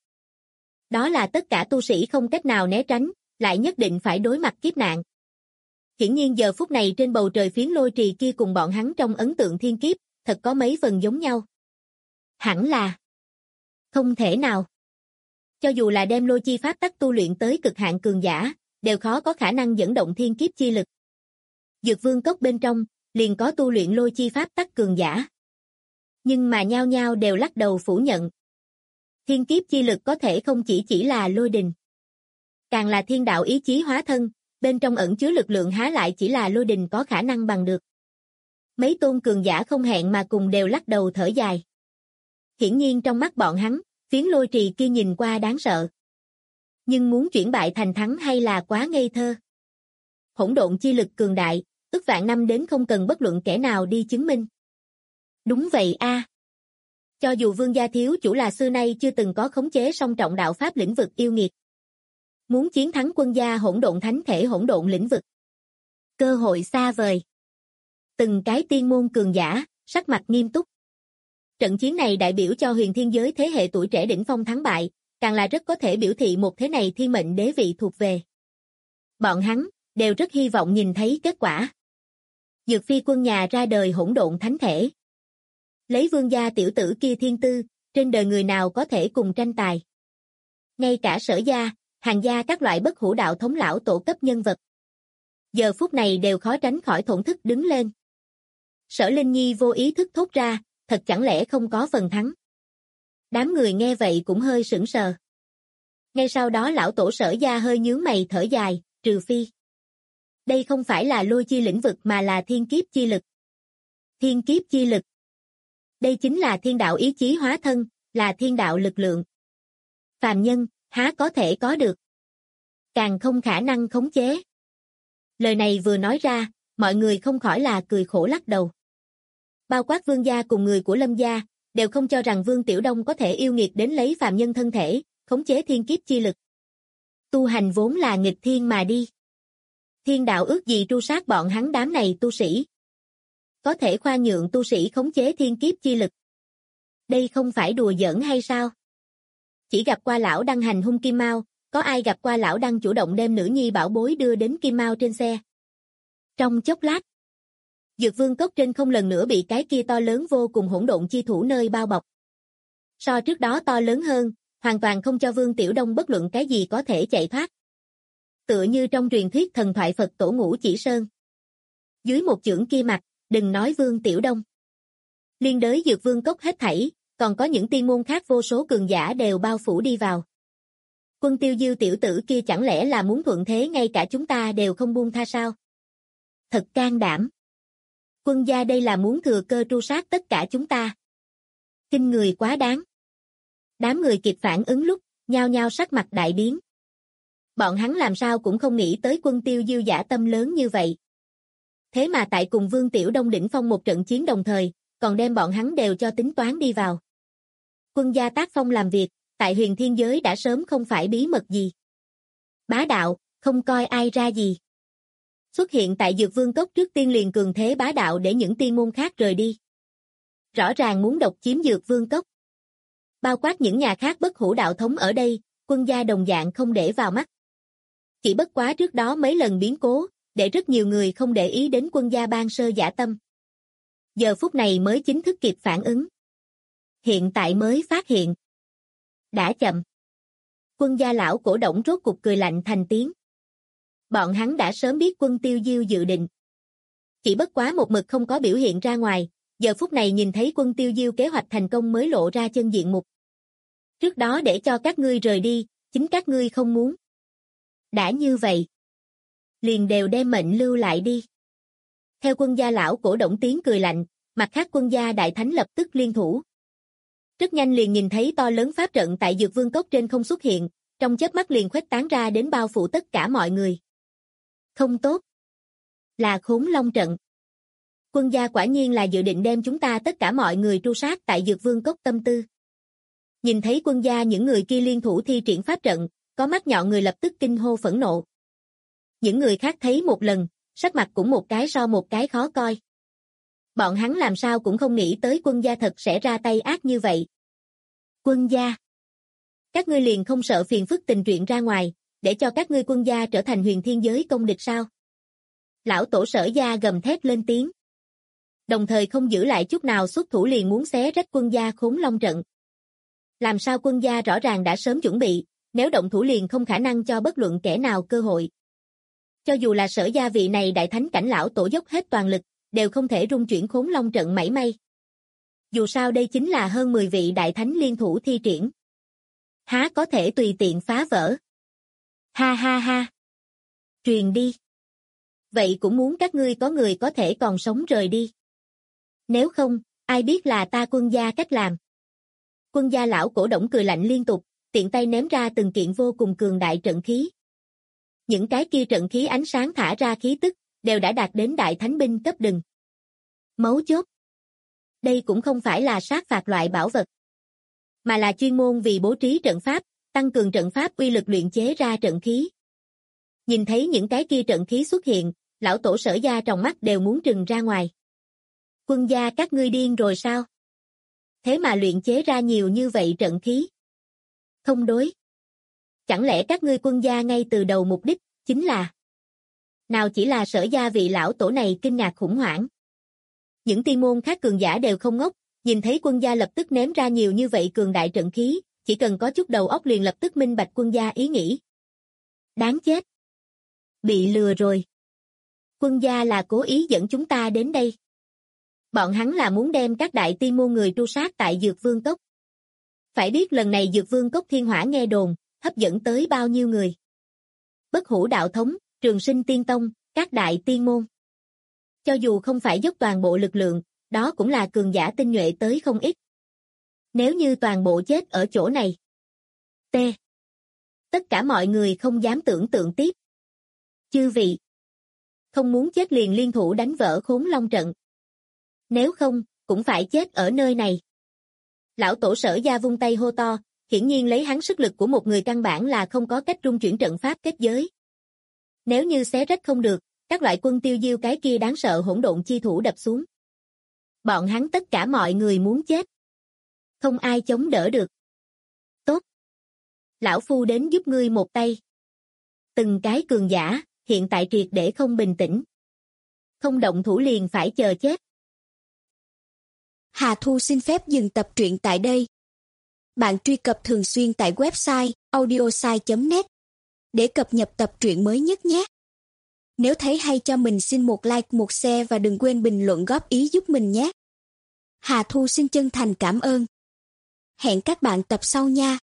Đó là tất cả tu sĩ không cách nào né tránh, lại nhất định phải đối mặt kiếp nạn. Hiển nhiên giờ phút này trên bầu trời phiến lôi trì kia cùng bọn hắn trong ấn tượng thiên kiếp, thật có mấy phần giống nhau. Hẳn là không thể nào. Cho dù là đem lôi chi pháp tắc tu luyện tới cực hạn cường giả, đều khó có khả năng dẫn động thiên kiếp chi lực. Dược Vương cốc bên trong, liền có tu luyện lôi chi pháp tắc cường giả. Nhưng mà nhao nhao đều lắc đầu phủ nhận. Thiên kiếp chi lực có thể không chỉ là lôi đình. Càng là thiên đạo ý chí hóa thân, bên trong ẩn chứa lực lượng há lại chỉ là lôi đình có khả năng bằng được. Mấy tôn cường giả không hẹn mà cùng đều lắc đầu thở dài. Hiển nhiên trong mắt bọn hắn, phiến lôi trì kia nhìn qua đáng sợ. Nhưng muốn chuyển bại thành thắng hay là quá ngây thơ. Hỗn độn chi lực cường đại, ức vạn năm đến không cần bất luận kẻ nào đi chứng minh. Đúng vậy a. Cho dù Vương gia thiếu chủ là xưa nay chưa từng có khống chế song trọng đạo pháp lĩnh vực yêu nghiệt. Muốn chiến thắng Quân gia hỗn độn thánh thể hỗn độn lĩnh vực. Cơ hội xa vời. Từng cái tiên môn cường giả, sắc mặt nghiêm túc. Trận chiến này đại biểu cho huyền thiên giới thế hệ tuổi trẻ đỉnh phong thắng bại, càng là rất có thể biểu thị một thế này thiên mệnh đế vị thuộc về. Bọn hắn đều rất hy vọng nhìn thấy kết quả. Dược Phi Quân nhà ra đời hỗn độn thánh thể. Lấy Vương gia tiểu tử kia thiên tư, trên đời người nào có thể cùng tranh tài. Ngay cả Sở gia, Hàn gia các loại bất hủ đạo thống lão tổ cấp nhân vật. Giờ phút này đều khó tránh khỏi thổn thức đứng lên. Sở Linh Nhi vô ý thức thốt ra, thật chẳng lẽ không có phần thắng. Đám người nghe vậy cũng hơi sững sờ. Ngay sau đó lão tổ Sở gia hơi nhướng mày thở dài, trừ phi. Đây không phải là lôi chi lĩnh vực mà là thiên kiếp chi lực. Thiên kiếp chi lực. Đây chính là thiên đạo ý chí hóa thân, là thiên đạo lực lượng. Phàm nhân, há có thể có được. Càng không khả năng khống chế. Lời này vừa nói ra, mọi người không khỏi là cười khổ lắc đầu. Bao quát Vương gia cùng người của Lâm gia, đều không cho rằng Vương Tiểu Đông có thể yêu nghiệt đến lấy phàm nhân thân thể, khống chế thiên kiếp chi lực. Tu hành vốn là nghịch thiên mà đi. Thiên đạo ước gì tru sát bọn hắn đám này tu sĩ. Có thể khoa nhượng tu sĩ khống chế thiên kiếp chi lực. Đây không phải đùa giỡn hay sao? Chỉ gặp qua lão đăng hành hung Kim Mao, có ai gặp qua lão đăng chủ động đem nữ nhi bảo bối đưa đến Kim Mao trên xe? Trong chốc lát, Dược Vương cốc trên không lần nữa bị cái kia to lớn vô cùng hỗn độn chi thủ nơi bao bọc. So trước đó to lớn hơn, hoàn toàn không cho Vương Tiểu Đông bất luận cái gì có thể chạy thoát. Tựa như trong truyền thuyết thần thoại Phật tổ Ngũ Chỉ Sơn. Dưới một chưởng kia mặt, đừng nói Vương Tiểu Đông. Liên đới Dược Vương cốc hết thảy, còn có những tiên môn khác vô số cường giả đều bao phủ đi vào. Quân Tiêu Diêu tiểu tử kia chẳng lẽ là muốn thuận thế ngay cả chúng ta đều không buông tha sao? Thật can đảm. Quân gia đây là muốn thừa cơ tru sát tất cả chúng ta. Kinh người quá đáng. Đám người kịp phản ứng lúc, nhao nhao sắc mặt đại biến. Bọn hắn làm sao cũng không nghĩ tới Quân Tiêu Diêu dã tâm lớn như vậy. Thế mà tại cùng Vương Tiểu Đông đỉnh phong một trận chiến đồng thời, còn đem bọn hắn đều cho tính toán đi vào. Quân gia tác phong làm việc, tại huyền thiên giới đã sớm không phải bí mật gì. Bá đạo, không coi ai ra gì. Xuất hiện tại Dược Vương cốc trước tiên liền cường thế bá đạo để những tiên môn khác rời đi. Rõ ràng muốn độc chiếm Dược Vương cốc. Bao quát những nhà khác bất hủ đạo thống ở đây, quân gia đồng dạng không để vào mắt. Chỉ bất quá trước đó mấy lần biến cố, để rất nhiều người không để ý đến quân gia ban sơ dã tâm. Giờ phút này mới chính thức kịp phản ứng. Hiện tại mới phát hiện. Đã chậm. Quân gia lão cổ động rốt cục cười lạnh thành tiếng. Bọn hắn đã sớm biết Quân Tiêu Diêu dự định. Chỉ bất quá một mực không có biểu hiện ra ngoài, giờ phút này nhìn thấy Quân Tiêu Diêu kế hoạch thành công mới lộ ra chân diện mục. Trước đó để cho các ngươi rời đi, chính các ngươi không muốn. Đã như vậy, liền đều đem mệnh lưu lại đi. Theo quân gia lão cổ động tiếng cười lạnh, mặt khác quân gia đại thánh lập tức liên thủ. Rất nhanh liền nhìn thấy to lớn pháp trận tại Dược Vương cốc trên không xuất hiện, trong chớp mắt liền khuếch tán ra đến bao phủ tất cả mọi người. Không tốt. Là Khốn Long trận. Quân gia quả nhiên là dự định đem chúng ta tất cả mọi người tru sát tại Dược Vương cốc tâm tư. Nhìn thấy quân gia những người kia liên thủ thi triển pháp trận, có mắt nhọn người lập tức kinh hô phẫn nộ. Những người khác thấy một lần, sắc mặt cũng một cái so một cái khó coi. Bọn hắn làm sao cũng không nghĩ tới quân gia thật sẽ ra tay ác như vậy. Quân gia. Các ngươi liền không sợ phiền phức tình chuyện ra ngoài, để cho các ngươi quân gia trở thành huyền thiên giới công địch sao? Lão tổ Sở gia gầm thét lên tiếng. Đồng thời không giữ lại chút nào xuất thủ liền muốn xé rách quân gia Khốn Long trận. Làm sao quân gia rõ ràng đã sớm chuẩn bị, nếu động thủ liền không khả năng cho bất luận kẻ nào cơ hội. Cho dù là Sở gia vị này đại thánh cảnh lão tổ dốc hết toàn lực, đều không thể rung chuyển Khốn Long trận mảy may. Dù sao đây chính là hơn 10 vị đại thánh liên thủ thi triển. Há có thể tùy tiện phá vỡ. Ha ha ha. Truyền đi. Vậy cũng muốn các ngươi có người có thể còn sống rời đi. Nếu không, ai biết là ta quân gia cách làm. Quân gia lão cổ động cười lạnh liên tục, tiện tay ném ra từng kiện vô cùng cường đại trận khí. Những cái kia trận khí ánh sáng thả ra khí tức, đều đã đạt đến đại thánh binh cấp đừng. Mấu chốt. Đây cũng không phải là sát phạt loại bảo vật, mà là chuyên môn vì bố trí trận pháp, tăng cường trận pháp uy lực luyện chế ra trận khí. Nhìn thấy những cái kia trận khí xuất hiện, lão tổ Sở gia trong mắt đều muốn trừng ra ngoài. Quân gia các ngươi điên rồi sao? Thế mà luyện chế ra nhiều như vậy trận khí. Không đối. Chẳng lẽ các ngươi quân gia ngay từ đầu mục đích, chính là... Nào chỉ là Sở gia vị lão tổ này kinh ngạc khủng hoảng. Những tiên môn khác cường giả đều không ngốc, nhìn thấy quân gia lập tức ném ra nhiều như vậy cường đại trận khí, chỉ cần có chút đầu óc liền lập tức minh bạch quân gia ý nghĩ. Đáng chết. Bị lừa rồi. Quân gia là cố ý dẫn chúng ta đến đây. Bọn hắn là muốn đem các đại tiên môn người tru sát tại Dược Vương cốc. Phải biết lần này Dược Vương cốc thiên hỏa nghe đồn, hấp dẫn tới bao nhiêu người. Bất hủ đạo thống, Trường Sinh Tiên Tông, các đại tiên môn. Cho dù không phải dốc toàn bộ lực lượng, đó cũng là cường giả tinh nhuệ tới không ít. Nếu như toàn bộ chết ở chỗ này. T. Tất cả mọi người không dám tưởng tượng tiếp. Chư vị. Không muốn chết liền liên thủ đánh vỡ Khốn Long trận. Nếu không, cũng phải chết ở nơi này. Lão tổ Sở gia vung tay hô to, hiển nhiên lấy hắn sức lực của một người căn bản là không có cách rung chuyển trận pháp kết giới. Nếu như xé rách không được, các loại Quân Tiêu Diêu cái kia đáng sợ hỗn độn chi thủ đập xuống. Bọn hắn tất cả mọi người muốn chết. Không ai chống đỡ được. Tốt. Lão phu đến giúp ngươi một tay. Từng cái cường giả, hiện tại triệt để không bình tĩnh. Không động thủ liền phải chờ chết. Hà Thu xin phép dừng tập truyện tại đây. Bạn truy cập thường xuyên tại website audiosai.net để cập nhật tập truyện mới nhất nhé. Nếu thấy hay cho mình xin một like, một share và đừng quên bình luận góp ý giúp mình nhé. Hà Thu xin chân thành cảm ơn. Hẹn các bạn tập sau nha.